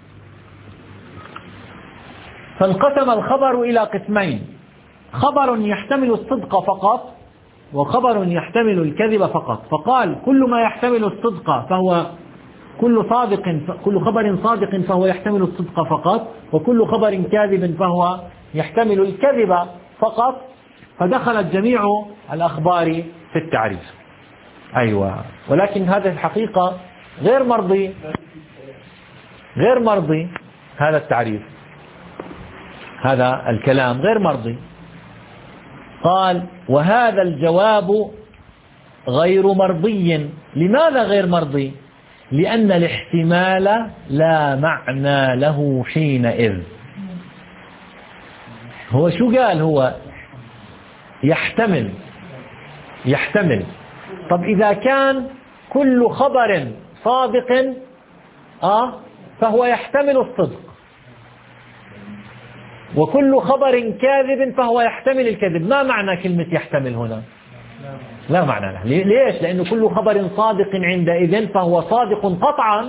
فانقسم الخبر إلى قسمين: خبر يحتمل الصدق فقط وخبر يحتمل الكذب فقط. فقال كل ما يحتمل الصدق فهو كل صادق كل خبر صادق فهو يحتمل الصدق فقط، وكل خبر كاذب فهو يحتمل الكذب فقط، فدخلت جميع الأخبار في التعريف. أيوة، ولكن هذا الحقيقة غير مرضي، غير مرضي هذا التعريف، هذا الكلام غير مرضي. قال وهذا الجواب غير مرضي. لماذا غير مرضي؟ لأن الاحتمال لا معنى له حينئذ. هو شو قال؟ هو يحتمل يحتمل طب إذا كان كل خبر صادق آه فهو يحتمل الصدق، وكل خبر كاذب فهو يحتمل الكذب، ما معنى كلمة يحتمل هنا؟ لا معنى له. ليش؟ لأنه كل خبر صادق عندئذ فهو صادق قطعا،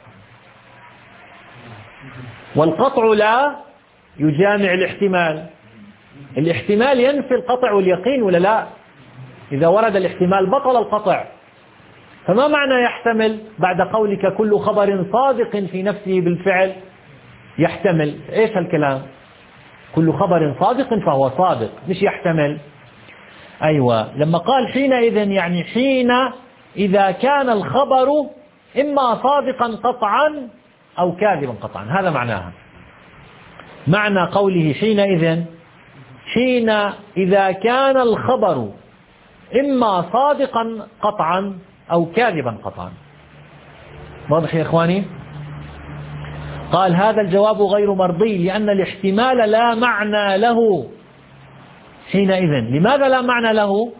والقطع لا يجامع الاحتمال. الاحتمال ينفي القطع واليقين ولا لا؟ إذا ورد الاحتمال بطل القطع. فما معنى يحتمل بعد قولك كل خبر صادق في نفسه بالفعل يحتمل؟ إيش هالكلام؟ كل خبر صادق فهو صادق، مش يحتمل. أيوة، لما قال حينئذ يعني حين إذا كان الخبر إما صادقا قطعا أو كاذبا قطعا، هذا معناها. معنى قوله حينئذ حين إذا كان الخبر إما صادقا قطعا أو كاذبا قطعا. واضح يا إخواني؟ قال هذا الجواب غير مرضي لأن الاحتمال لا معنى له حينئذ. لماذا لا معنى له؟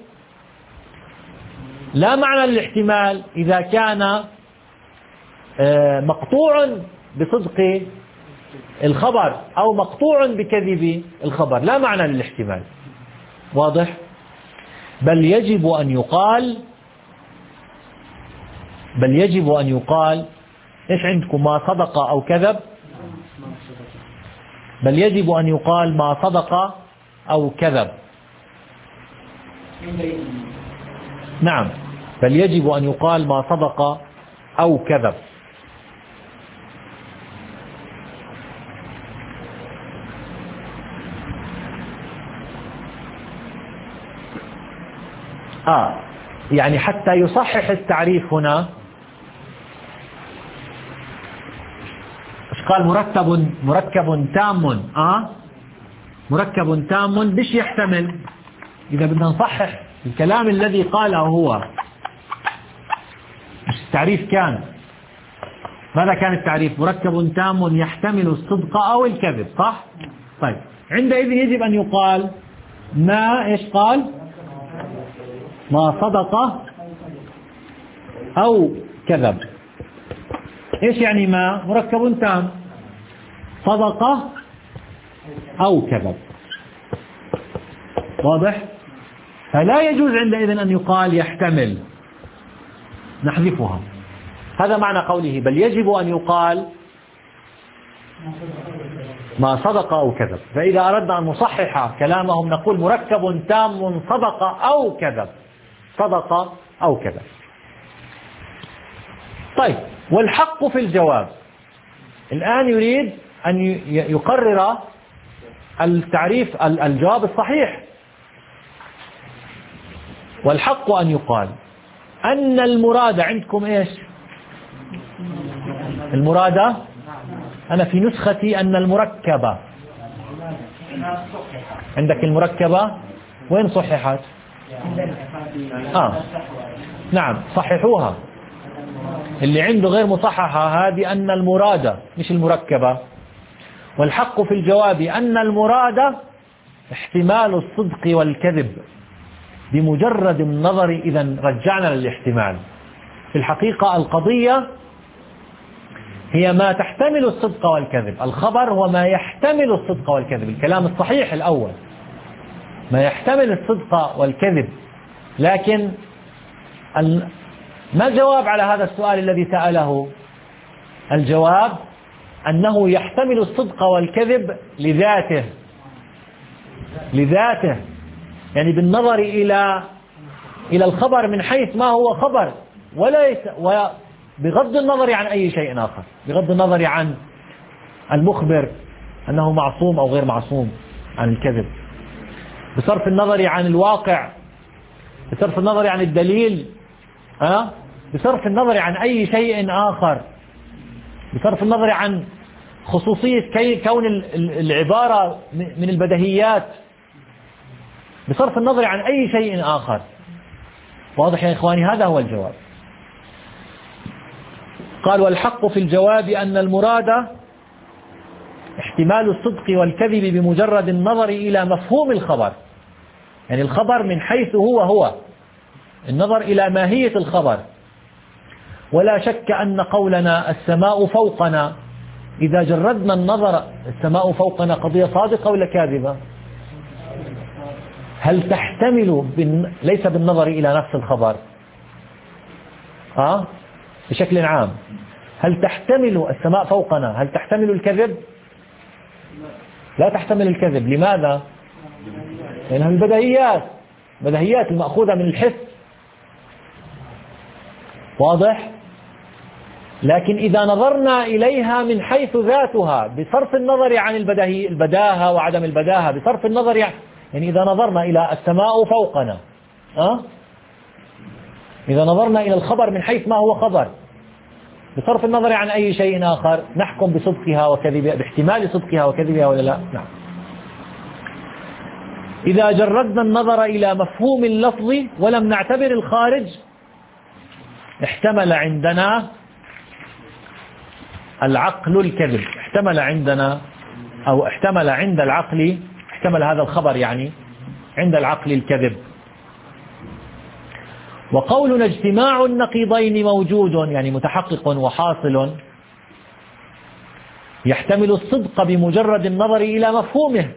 لا معنى للاحتمال إذا كان مقطوع بصدق الخبر أو مقطوع بكذب الخبر، لا معنى للاحتمال. واضح؟ بل يجب أن يقال بل يجب أن يقال إيش عندكم؟ ما صدق أو كذب. بل يجب أن يقال ما صدق أو كذب. نعم، بل يجب أن يقال ما صدق أو كذب. آه يعني حتى يصحح التعريف هنا، قال مركب مركب تام. آه مركب تام بش يحتمل. إذا بدنا نصحح الكلام الذي قاله هو، التعريف كان ماذا كان التعريف؟ مركب تام يحتمل الصدق أو الكذب، صح؟ طيب عندئذ يجب أن يقال ما إيش قال؟ ما صدق أو كذب. إيش يعني ما؟ مركب تام صدق أو كذب، واضح؟ فلا يجوز عندئذ أن يقال يحتمل، نحذفها. هذا معنى قوله بل يجب أن يقال ما صدق أو كذب. فإذا أردنا أن نصحح كلامهم نقول مركب تام صدق أو كذب، صدق أو كذب. طيب والحق في الجواب، الآن يريد أن يقرر التعريف الجواب الصحيح. والحق أن يقال أن المراد عندكم إيش؟ المراد أنا في نسختي أن المركبة، عندك المركبة وين صححت؟ آه نعم صححوها. اللي عنده غير مصححة هذه أن المراد مش المركبة. والحق في الجواب أن المراد احتمال الصدق والكذب بمجرد النظر. إذا رجعنا للاحتمال. في الحقيقة القضية هي ما تحتمل الصدق والكذب، الخبر هو ما يحتمل الصدق والكذب. الكلام الصحيح الأول ما يحتمل الصدق والكذب. لكن ما الجواب على هذا السؤال الذي سأله؟ الجواب أنه يحتمل الصدق والكذب لذاته، لذاته يعني بالنظر إلى إلى الخبر من حيث ما هو خبر، وليس بغض النظر عن أي شيء آخر، بغض النظر عن المخبر أنه معصوم أو غير معصوم عن الكذب، بصرف النظر عن الواقع، بصرف النظر عن الدليل، أه؟ بصرف النظر عن أي شيء آخر، بصرف النظر عن خصوصية كون العبارة من البديهيات، بصرف النظر عن أي شيء آخر. واضح يا إخواني؟ هذا هو الجواب. قال والحق في الجواب أن المراد احتمال الصدق والكذب بمجرد النظر إلى مفهوم الخبر، يعني الخبر من حيث هو هو، النظر إلى ماهية الخبر. ولا شك أن قولنا السماء فوقنا إذا جردنا النظر، السماء فوقنا قضية صادقة ولا كاذبة؟ هل تحتمل بن... ليس بالنظر إلى نفس الخبر، أه؟ بشكل عام هل تحتمل السماء فوقنا، هل تحتمل الكذب؟ لا تحتمل الكذب. لماذا؟ لأنها من البديهيات، بديهيات المأخوذة من الحس. واضح؟ لكن إذا نظرنا إليها من حيث ذاتها بصرف النظر عن البداهة البداهة وعدم البداهة، بصرف النظر يعني إذا نظرنا إلى السماء فوقنا، أه؟ إذا نظرنا إلى الخبر من حيث ما هو خبر بصرف النظر عن أي شيء آخر، نحكم بصدقها وكذبها، باحتمال صدقها وكذبها ولا لا؟ نعم. إذا جردنا النظر إلى مفهوم اللفظ ولم نعتبر الخارج، احتمل عندنا العقل الكذب، احتمل عندنا أو احتمل عند العقل، احتمل هذا الخبر يعني عند العقل الكذب. وقولنا اجتماع النقيضين موجود يعني متحقق وحاصل، يحتمل الصدق بمجرد النظر إلى مفهومه.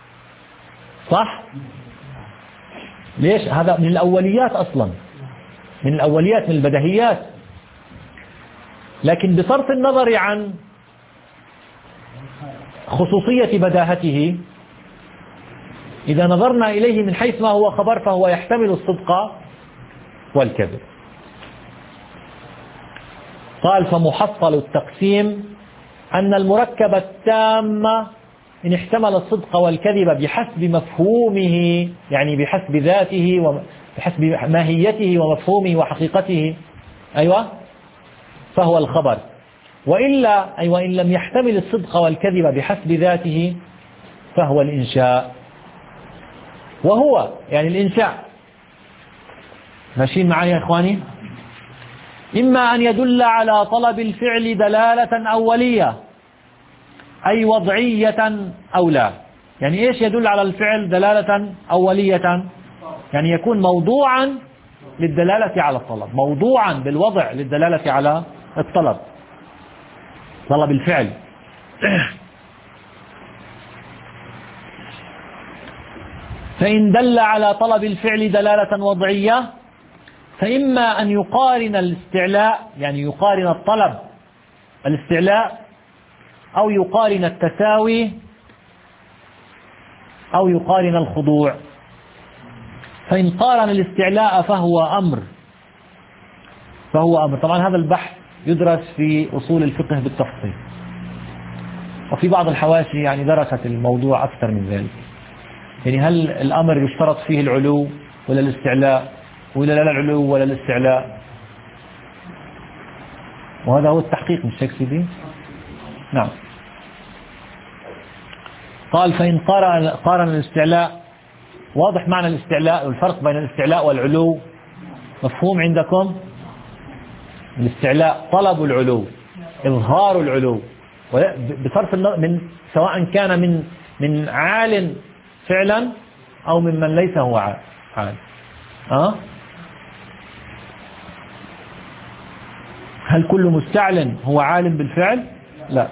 صح؟ ليش؟ هذا من الأوليات أصلا. من الأوليات، من البديهيات. لكن بصرف النظر عن خصوصية بداهته، إذا نظرنا إليه من حيث ما هو خبر فهو يحتمل الصدق والكذب. قال فمحصل التقسيم أن المركب التام إن احتمل الصدق والكذب بحسب مفهومه، يعني بحسب ذاته وبحسب ماهيته ومفهومه وحقيقته، أيوة، فهو الخبر. وإلا أي وإن لم يحتمل الصدق والكذب بحسب ذاته فهو الإنشاء. وهو يعني الإنشاء، ماشيين معي يا إخواني؟ إما أن يدل على طلب الفعل دلالة أولية أي وضعية أو لا. يعني إيش يدل على الفعل دلالة أولية؟ يعني يكون موضوعا للدلالة على الطلب، موضوعا بالوضع للدلالة على الطلب، طلب الفعل. فإن دل على طلب الفعل دلالة وضعية فإما أن يقارن الاستعلاء، يعني يقارن الطلب الاستعلاء، أو يقارن التساوي، أو يقارن الخضوع. فإن قارن الاستعلاء فهو أمر فهو أمر طبعا هذا البحث يدرس في أصول الفقه بالتفصيل، وفي بعض الحواشي يعني درست الموضوع أكثر من ذلك. يعني هل الأمر يشترط فيه العلو ولا الاستعلاء، ولا لا العلو ولا الاستعلاء؟ وهذا هو التحقيق من الشيخ سيدي. نعم. قال فإن قارن قارن الاستعلاء، واضح معنى الاستعلاء والفرق بين الاستعلاء والعلو؟ مفهوم عندكم؟ الاستعلاء طلب العلو، إظهار العلو، بصرف من سواء كان من من عال فعلا أو ممن ليس هو عال. أه؟ هل كل مستعل هو عالم بالفعل؟ لا.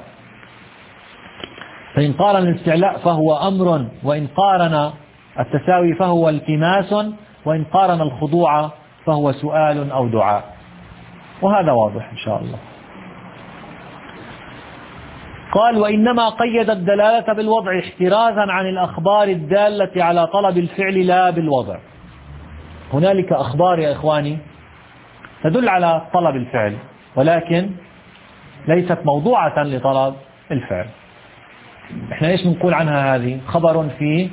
فإن قارن الاستعلاء فهو أمر، وإن قارن التساوي فهو التماس، وإن قارن الخضوع فهو سؤال أو دعاء. وهذا واضح إن شاء الله. قال وإنما قيد الدلالة بالوضع احترازا عن الأخبار الدالة على طلب الفعل لا بالوضع. هنالك أخبار يا إخواني تدل على طلب الفعل ولكن ليست موضوعة لطلب الفعل. احنا ايش بنقول عنها؟ هذه خبر في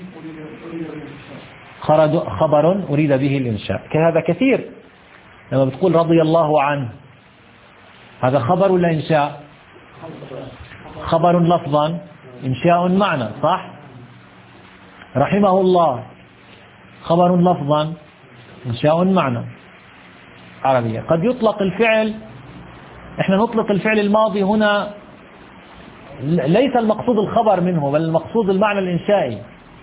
خبر أريد به الإنشاء. هذا كثير لما بتقول رضي الله عنه، هذا خبر ولا إنشاء؟ خبر لفظا، إنشاء معنى، صح؟ رحمه الله خبر لفظا، إنشاء معنى عربية. قد يطلق الفعل، احنا نطلق الفعل الماضي هنا ليس المقصود الخبر منه بل المقصود المعنى الإنشائي.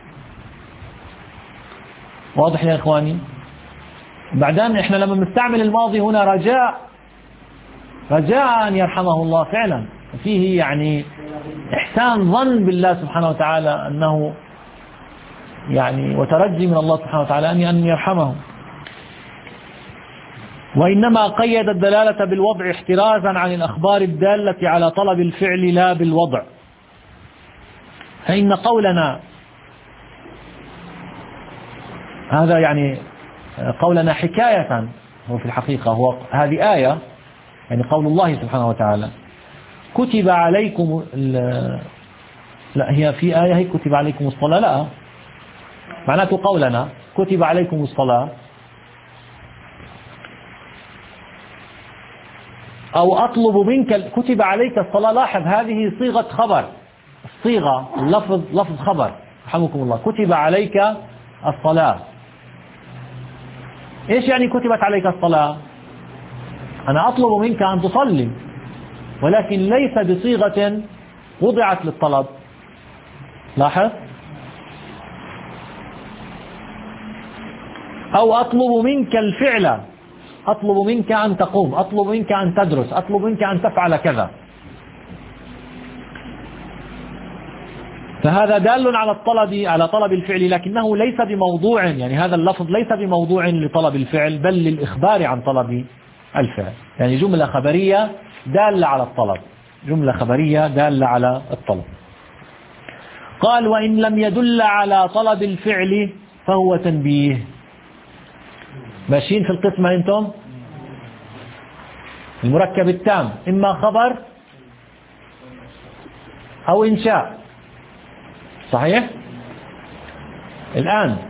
واضح يا إخواني؟ بعدين احنا لما نستعمل الماضي هنا رجاء رجاء أن يرحمه الله فعلا، فيه يعني إحسان ظن بالله سبحانه وتعالى أنه يعني وترجي من الله سبحانه وتعالى أن يرحمه. وإنما قيد الدلالة بالوضع احترازا عن الأخبار الدالة على طلب الفعل لا بالوضع. فإن قولنا هذا يعني قولنا حكاية، هو في الحقيقة هو هذه آية، يعني قول الله سبحانه وتعالى كتب عليكم، لا هي في آية هي كتب عليكم الصلاة، لا معناته قولنا كتب عليكم الصلاة أو أطلب منك كتب عليك الصلاة. لاحظ هذه صيغة خبر، الصيغة اللفظ لفظ خبر، رحمكم الله. كتب عليك الصلاة، إيش يعني كتبت عليك الصلاة؟ أنا أطلب منك أن تصلي، ولكن ليس بصيغة وضعت للطلب. لاحظ. أو أطلب منك الفعل، أطلب منك أن تقوم، أطلب منك أن تدرس، أطلب منك أن تفعل كذا. فهذا دال على الطلب على طلب الفعل، لكنه ليس بموضوع، يعني هذا اللفظ ليس بموضوع لطلب الفعل بل للإخبار عن طلب الفعل، يعني جملة خبرية دالة على الطلب، جملة خبرية دالة على الطلب. قال وإن لم يدل على طلب الفعل فهو تنبيه. ماشيين في القسمة أنتم؟ المركب التام إما خبر أو إنشاء، صحيح؟ الآن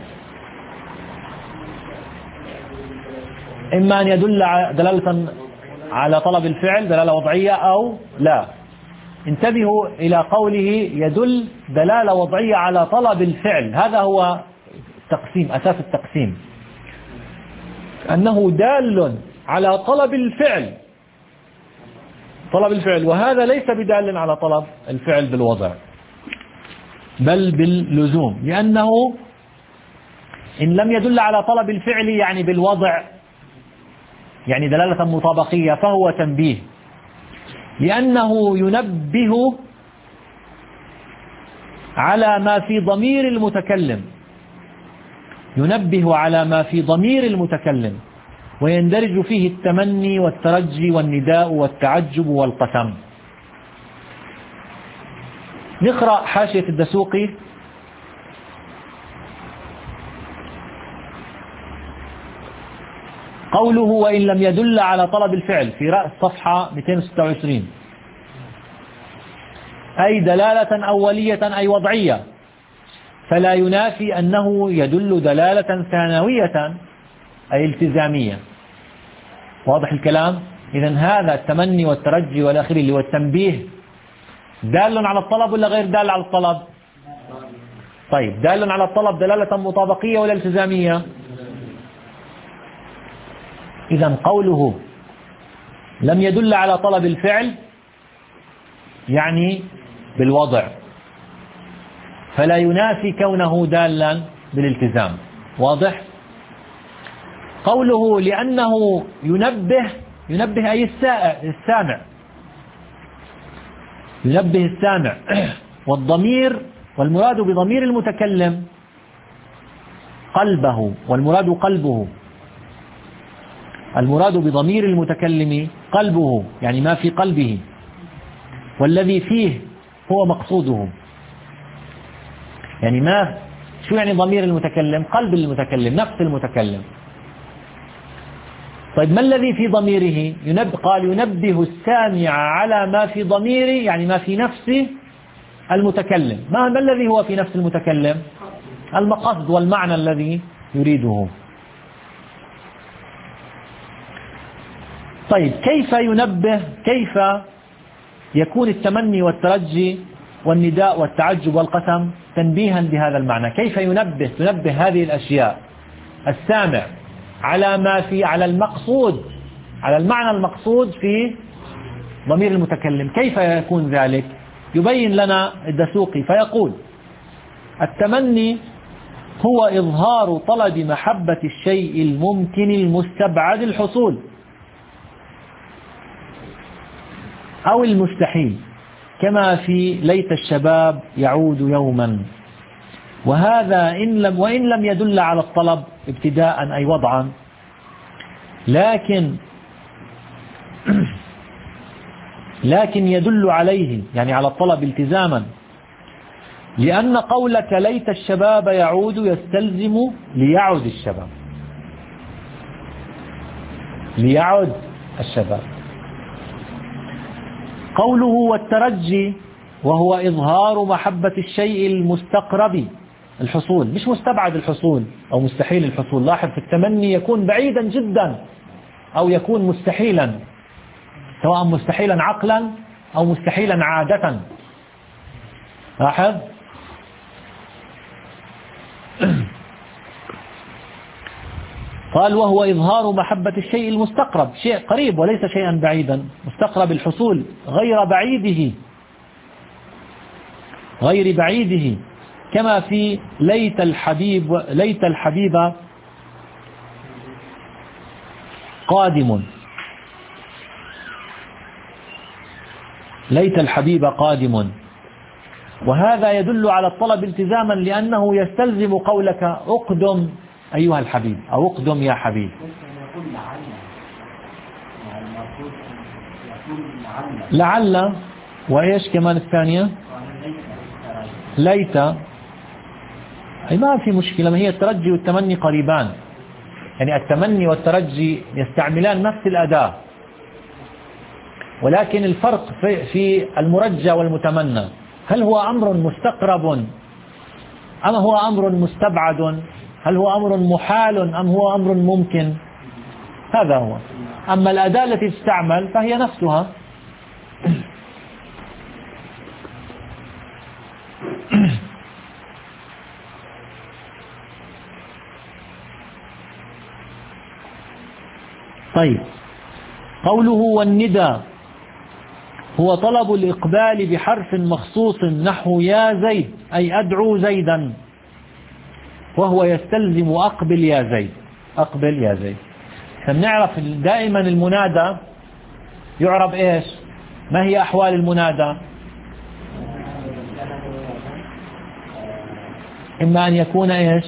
إما أن يدل دلالة على طلب الفعل دلالة وضعية أو لا. انتبهوا إلى قوله يدل دلالة وضعية على طلب الفعل، هذا هو التقسيم، أساس التقسيم، أنه دال على طلب الفعل، طلب الفعل، وهذا ليس بدال على طلب الفعل بالوضع بل باللزوم، لأنه إن لم يدل على طلب الفعل يعني بالوضع، يعني دلالة مطابقية، فهو تنبيه، لأنه ينبه على ما في ضمير المتكلم، ينبه على ما في ضمير المتكلم، ويندرج فيه التمني والترجي والنداء والتعجب والقسم. نقرأ حاشية الدسوقي. قوله وإن لم يدل على طلب الفعل في رأس صفحة مئتين وستة وعشرين، أي دلالة أولية أي وضعية، فلا ينافي أنه يدل دلالة ثانوية أي التزامية. واضح الكلام؟ إذن هذا التمني والترجي والآخر اللي هو التنبيه دال على الطلب ولا غير دال على الطلب؟ طيب دال على الطلب دلالة مطابقية ولا التزامية؟ إذن قوله لم يدل على طلب الفعل يعني بالوضع، فلا ينافي كونه دالا بالالتزام. واضح؟ قوله لأنه ينبه، ينبه أي السامع، ينبه السامع، والضمير والمراد بضمير المتكلم قلبه، والمراد قلبه، المراد بضمير المتكلم قلبه يعني ما في قلبه، والذي فيه هو مقصوده. يعني ما شو يعني ضمير المتكلم؟ قلب المتكلم، نفس المتكلم. طيب ما الذي في ضميره؟ ينبه، قال ينبه السامع على ما في ضميره يعني ما في نفس المتكلم. ما, ما الذي هو في نفس المتكلم؟ المقصد والمعنى الذي يريده. طيب كيف ينبه، كيف يكون التمني والترجي والنداء والتعجب والقسم تنبيها بهذا المعنى؟ كيف ينبه تنبه هذه الأشياء السامع على ما في على المقصود، على المعنى المقصود في ضمير المتكلم؟ كيف يكون ذلك؟ يبين لنا الدسوقي فيقول التمني هو إظهار طلب محبة الشيء الممكن المستبعد الحصول أو المستحيل، كما في ليت الشباب يعود يوما، وهذا إن لم وإن لم يدل على الطلب ابتداء أي وضعا، لكن لكن يدل عليه يعني على الطلب التزاما، لأن قولك ليت الشباب يعود يستلزم ليعد الشباب، ليعد الشباب. قوله والترجي وهو إظهار محبة الشيء المستقرب الحصول، مش مستبعد الحصول أو مستحيل الحصول. لاحظ في التمني يكون بعيدا جدا أو يكون مستحيلا، سواء مستحيلا عقلا أو مستحيلا عادة. لاحظ قال وهو إظهار محبة الشيء المستقرب، شيء قريب وليس شيئا بعيدا، مستقرب الحصول غير بعيده، غير بعيده، كما في ليت الحبيب ليت الحبيب قادم، ليت الحبيب قادم، وهذا يدل على الطلب التزاما لأنه يستلزم قولك اقدم أيها الحبيب أو اقدم يا حبيب. لعل وإيش كمان الثانية ليت. أي ما في مشكلة، ما هي الترجي والتمني قريبان، يعني التمني والترجي يستعملان نفس الأداة، ولكن الفرق في, في المرجى والمتمنى، هل هو أمر مستقرب أم هو أمر مستبعد؟ هل هو أمر محال أم هو أمر ممكن؟ هذا هو. أما الأداة التي تستعمل فهي نفسها. طيب، قوله والندى هو طلب الإقبال بحرف مخصوص نحو يا زيد، أي أدعو زيدا، وهو يستلزم أقبل يا زيد. أقبل يا زيد. نعرف دائما المنادى يعرف إيش؟ ما هي أحوال المنادى؟ إما أن يكون إيش؟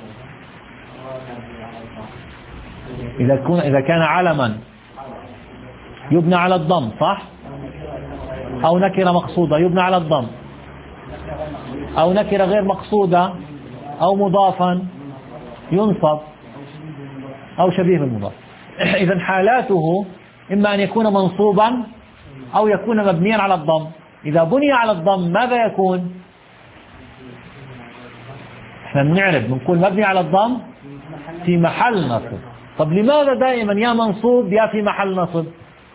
إذا كان إذا كان علما يبنى على الضم، صح؟ أو نكرة مقصودة يبنى على الضم، أو نكرة غير مقصودة أو مضافا ينصب، أو شبيه بالمضاف. إذن حالاته إما أن يكون منصوبا أو يكون مبنيا على الضم. إذا بني على الضم ماذا يكون؟ احنا بنعرف بنقول مبني على الضم في محل نصب. طب لماذا دائما يا منصوب يا في محل نصب؟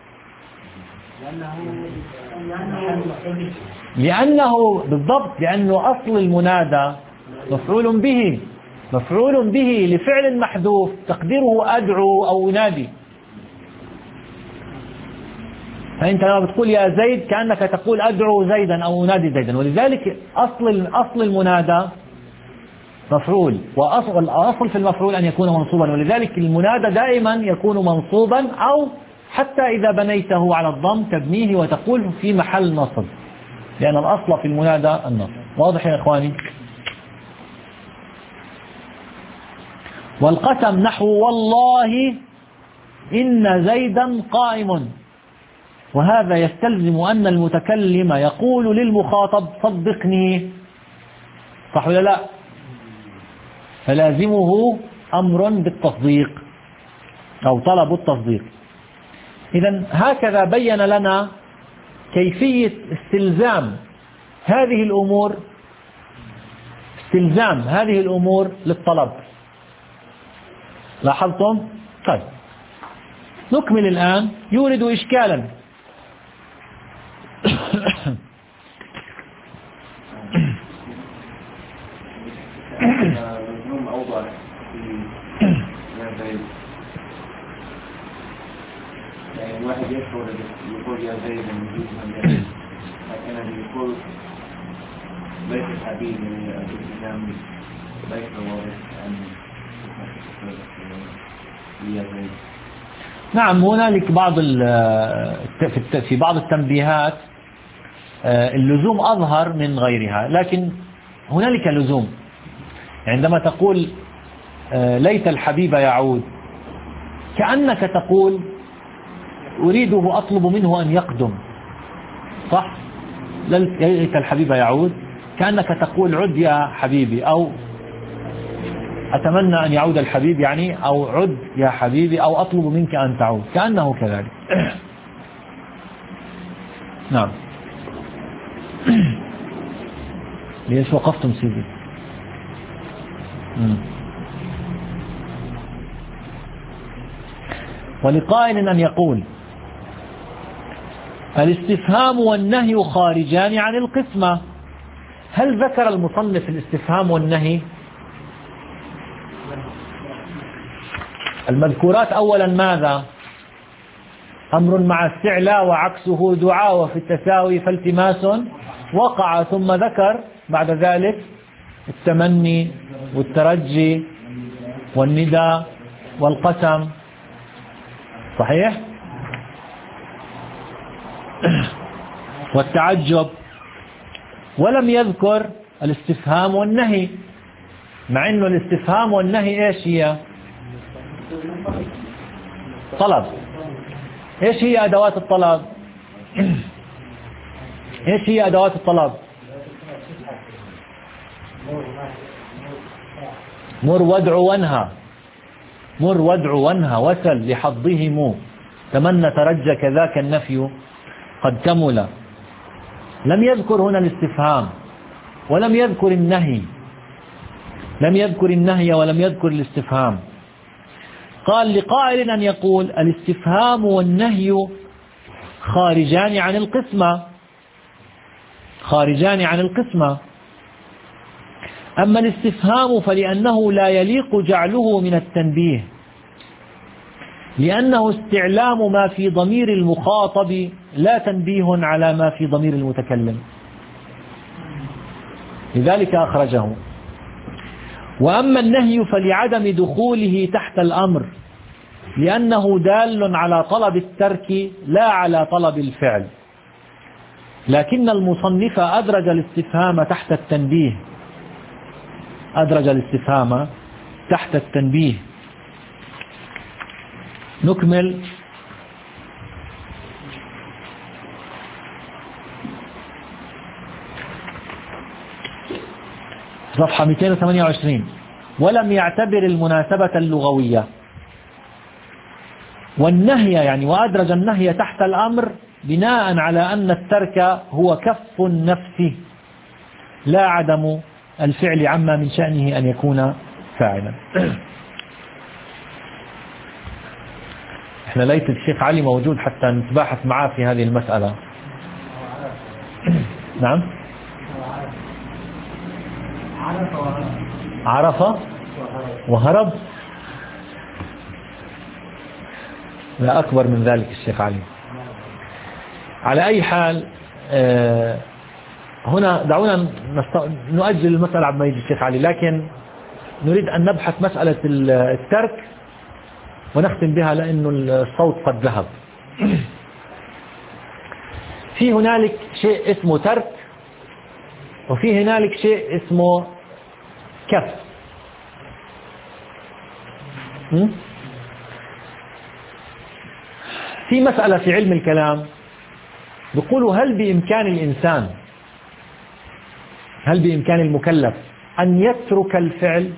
لأنه بالضبط، لأنه أصل المنادى مفعول به، مفعول به لفعل محذوف تقديره أدعو أو أنادي. فأنت لما بتقول يا زيد كأنك تقول أدعو زيدا أو أنادي زيدا، ولذلك أصل أصل المنادى مفعول، وأصل الأصل في المفعول أن يكون منصوبا، ولذلك المنادى دائما يكون منصوبا، أو حتى إذا بنيته على الضم تبنيه وتقول في محل نصب، لأن الأصل في المنادى النصب. واضح يا إخواني؟ والقسم نحو والله إن زيدا قائم، وهذا يستلزم أن المتكلم يقول للمخاطب صدقني، صح ولا لا؟ فلازمه أمر بالتصديق أو طلب التصديق. إذن هكذا بين لنا كيفية استلزام هذه الأمور، استلزام هذه الأمور للطلب. لاحظتم؟ طيب نكمل الآن. يورد إشكالا. لزوم أوضح في يا زيد، يعني الواحد يشعر يقول يا زيد من جزء، لكن اللي يقول ليس الحبيب من الالتزام ليس واضح عن يا زيد. نعم، هنالك بعض في بعض التنبيهات اللزوم أظهر من غيرها، لكن هنالك لزوم. عندما تقول ليت الحبيب يعود، كأنك تقول أريده أطلب منه أن يقدم، صح؟ ليت الحبيب يعود كأنك تقول عد يا حبيبي، أو أتمنى أن يعود الحبيب يعني، أو عد يا حبيبي، أو أطلب منك أن تعود، كأنه كذلك. نعم. ليش وقفتم سيدي؟ ولقائل أن يقول الاستفهام والنهي خارجان عن القسمة. هل ذكر المصنف الاستفهام والنهي؟ المذكورات أولا ماذا؟ أمر مع استعلاء وعكسه دعاء، وفي التساوي فالتماس وقع، ثم ذكر بعد ذلك التمني والترجي والندى والقسم، صحيح؟ والتعجب. ولم يذكر الاستفهام والنهي، مع أنه الاستفهام والنهي إيش هي؟ طلب. إيش هي أدوات الطلب؟ إيش هي أدوات الطلب؟ مر وادع وانهى، مر وادع وانهى وسل لحظهم، تمنى ترجى كذاك النفي قد كمل. لم يذكر هنا الاستفهام ولم يذكر النهي، لم يذكر النهي ولم يذكر الاستفهام. قال لقائل أن يقول الاستفهام والنهي خارجان عن القسمة، خارجان عن القسمة. أما الاستفهام فلأنه لا يليق جعله من التنبيه، لأنه استعلام ما في ضمير المخاطب لا تنبيه على ما في ضمير المتكلم، لذلك أخرجه. وأما النهي فلعدم دخوله تحت الأمر، لأنه دال على طلب الترك لا على طلب الفعل، لكن المصنف أدرج الاستفهام تحت التنبيه، أدرج الاستفهام تحت التنبيه. نكمل. صفحة مئتين وثمانية وعشرين. ولم يعتبر المناسبة اللغوية والنهي، يعني وأدرج النهي تحت الأمر بناء على أن الترك هو كف النفس لا عدم الفعل عما من شأنه أن يكون فاعلا. احنا ليت الشيخ علي موجود حتى نتباحث معاه في هذه المسألة. نعم. عرف وهرب، لا أكبر من ذلك الشيخ علي. على أي حال هنا دعونا نؤجل المسألة عما يجي الشيخ علي، لكن نريد أن نبحث مسألة الترك ونختم بها لأنه الصوت قد ذهب. في هنالك شيء اسمه ترك، وفي هنالك شيء اسمه كف. في مسألة في علم الكلام بيقولوا هل بإمكان الإنسان، هل بإمكان المكلف أن يترك الفعل؟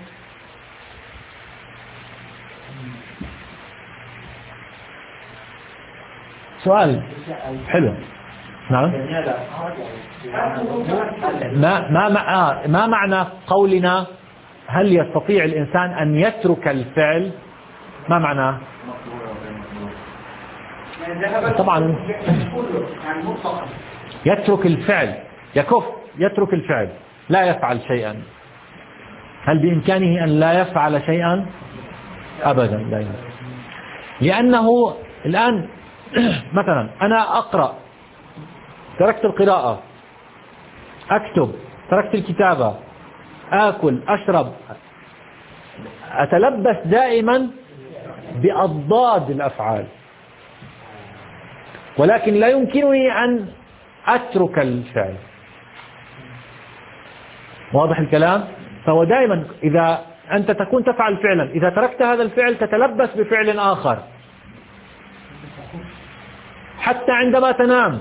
سؤال حلو. نعم. ما ما ما, ما معنى قولنا هل يستطيع الإنسان أن يترك الفعل؟ ما معناه؟ طبعا يترك الفعل، يكف، يترك الفعل، لا يفعل شيئا. هل بإمكانه أن لا يفعل شيئا؟ أبدا لا يمكن. لأنه الآن مثلا أنا أقرأ، تركت القراءة، أكتب، تركت الكتابة، آكل، أشرب، أتلبس دائما بأضداد الأفعال، ولكن لا يمكنني أن أترك الفعل. واضح الكلام؟ فهو دائما إذا أنت تكون تفعل فعلا، إذا تركت هذا الفعل تتلبس بفعل آخر، حتى عندما تنام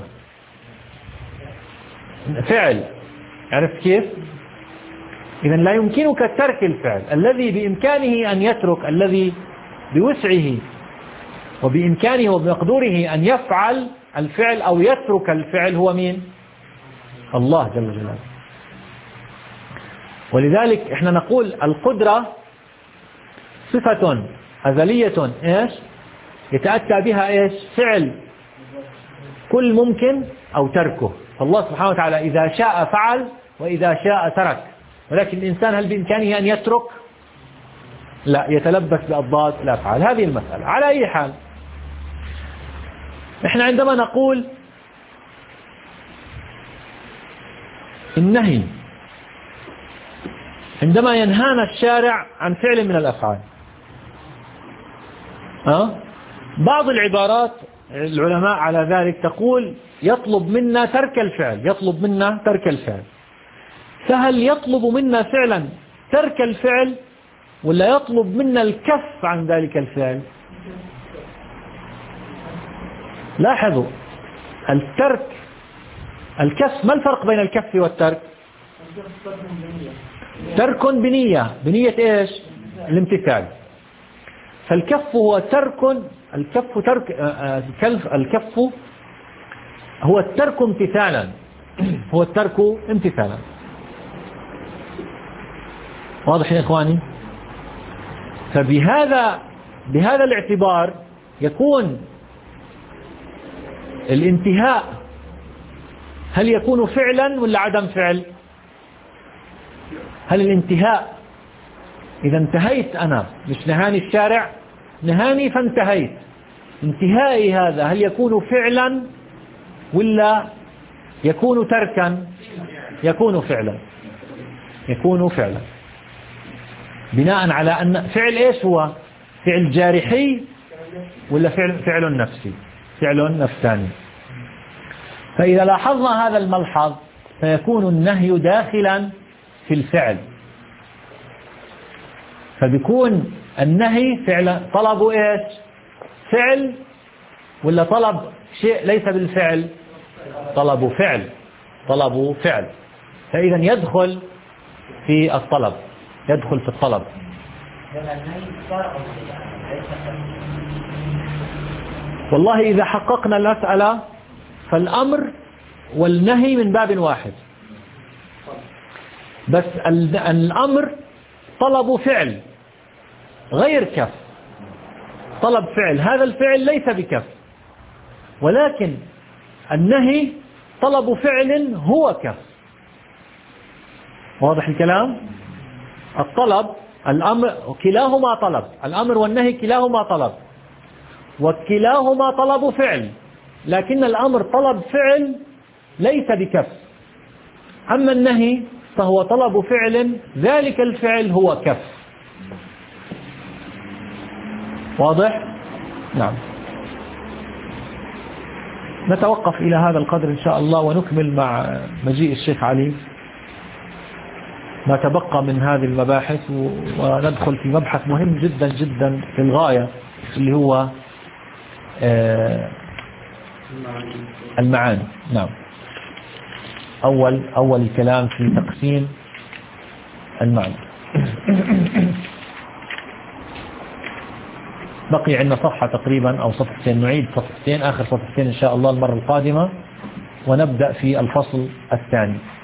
فعل. عرفت كيف؟ إذا لا يمكنك ترك الفعل. الذي بإمكانه أن يترك، الذي بوسعه وبإمكانه وبمقدوره أن يفعل الفعل أو يترك الفعل هو مين؟ الله جل جلاله. ولذلك احنا نقول القدرة صفة أزلية ايش؟ يتأتى بها ايش؟ فعل كل ممكن أو تركه. فالله سبحانه وتعالى إذا شاء فعل وإذا شاء ترك، ولكن الإنسان هل بإمكانه أن يترك؟ لا، يتلبس بأضداد الأفعال. هذه المسألة. على أي حال احنا عندما نقول النهي، عندما ينهانا الشارع عن فعل من الأفعال، أه؟ بعض العبارات العلماء على ذلك تقول يطلب منا ترك الفعل، يطلب منا ترك الفعل. فهل يطلب منا فعلا ترك الفعل ولا يطلب منا الكف عن ذلك الفعل؟ لاحظوا الترك الكف، ما الفرق بين الكف والترك؟ ترك بنية، بنية إيش؟ الامتثال. فالكف هو ترك، الكف ترك الكف هو الترك امتثالا، هو الترك امتثالا. واضح يا إخواني؟ فبهذا بهذا الاعتبار يكون الانتهاء هل يكون فعلا ولا عدم فعل؟ هل الانتهاء إذا انتهيت أنا، مش نهاني الشارع، نهاني فانتهيت، انتهائي هذا هل يكون فعلا ولا يكون تركا؟ يكون فعلا، يكون فعلا بناء على أن فعل إيش هو؟ فعل جارحي ولا فعل, فعل نفسي؟ فعل نفساني. فإذا لاحظنا هذا الملحظ فيكون النهي داخلا في الفعل، فبيكون النهي فعل طلب إيش؟ فعل ولا طلب شيء ليس بالفعل؟ طلب فعل، طلب فعل. فإذا يدخل في الطلب، يدخل في الطلب. والله إذا حققنا المسألة فالأمر والنهي من باب واحد، بس الأمر طلب فعل غير كف، طلب فعل، هذا الفعل ليس بكف، ولكن النهي طلب فعل هو كف. واضح الكلام؟ الطلب الأمر كلاهما طلب، الأمر والنهي كلاهما طلب، وكلاهما طلب فعل، لكن الأمر طلب فعل ليس بكف، أما النهي فهو طلب فعل ذلك الفعل هو كف. واضح؟ نعم. نتوقف إلى هذا القدر إن شاء الله، ونكمل مع مجيء الشيخ علي ما تبقى من هذه المباحث، وندخل في مبحث مهم جدا جدا في الغاية اللي هو المعاني. نعم. أول أول الكلام في تقسيم المعنى. بقي عندنا صفحة تقريبا أو صفحتين، نعيد صفحتين، آخر صفحتين إن شاء الله المرة القادمة، ونبدأ في الفصل الثاني.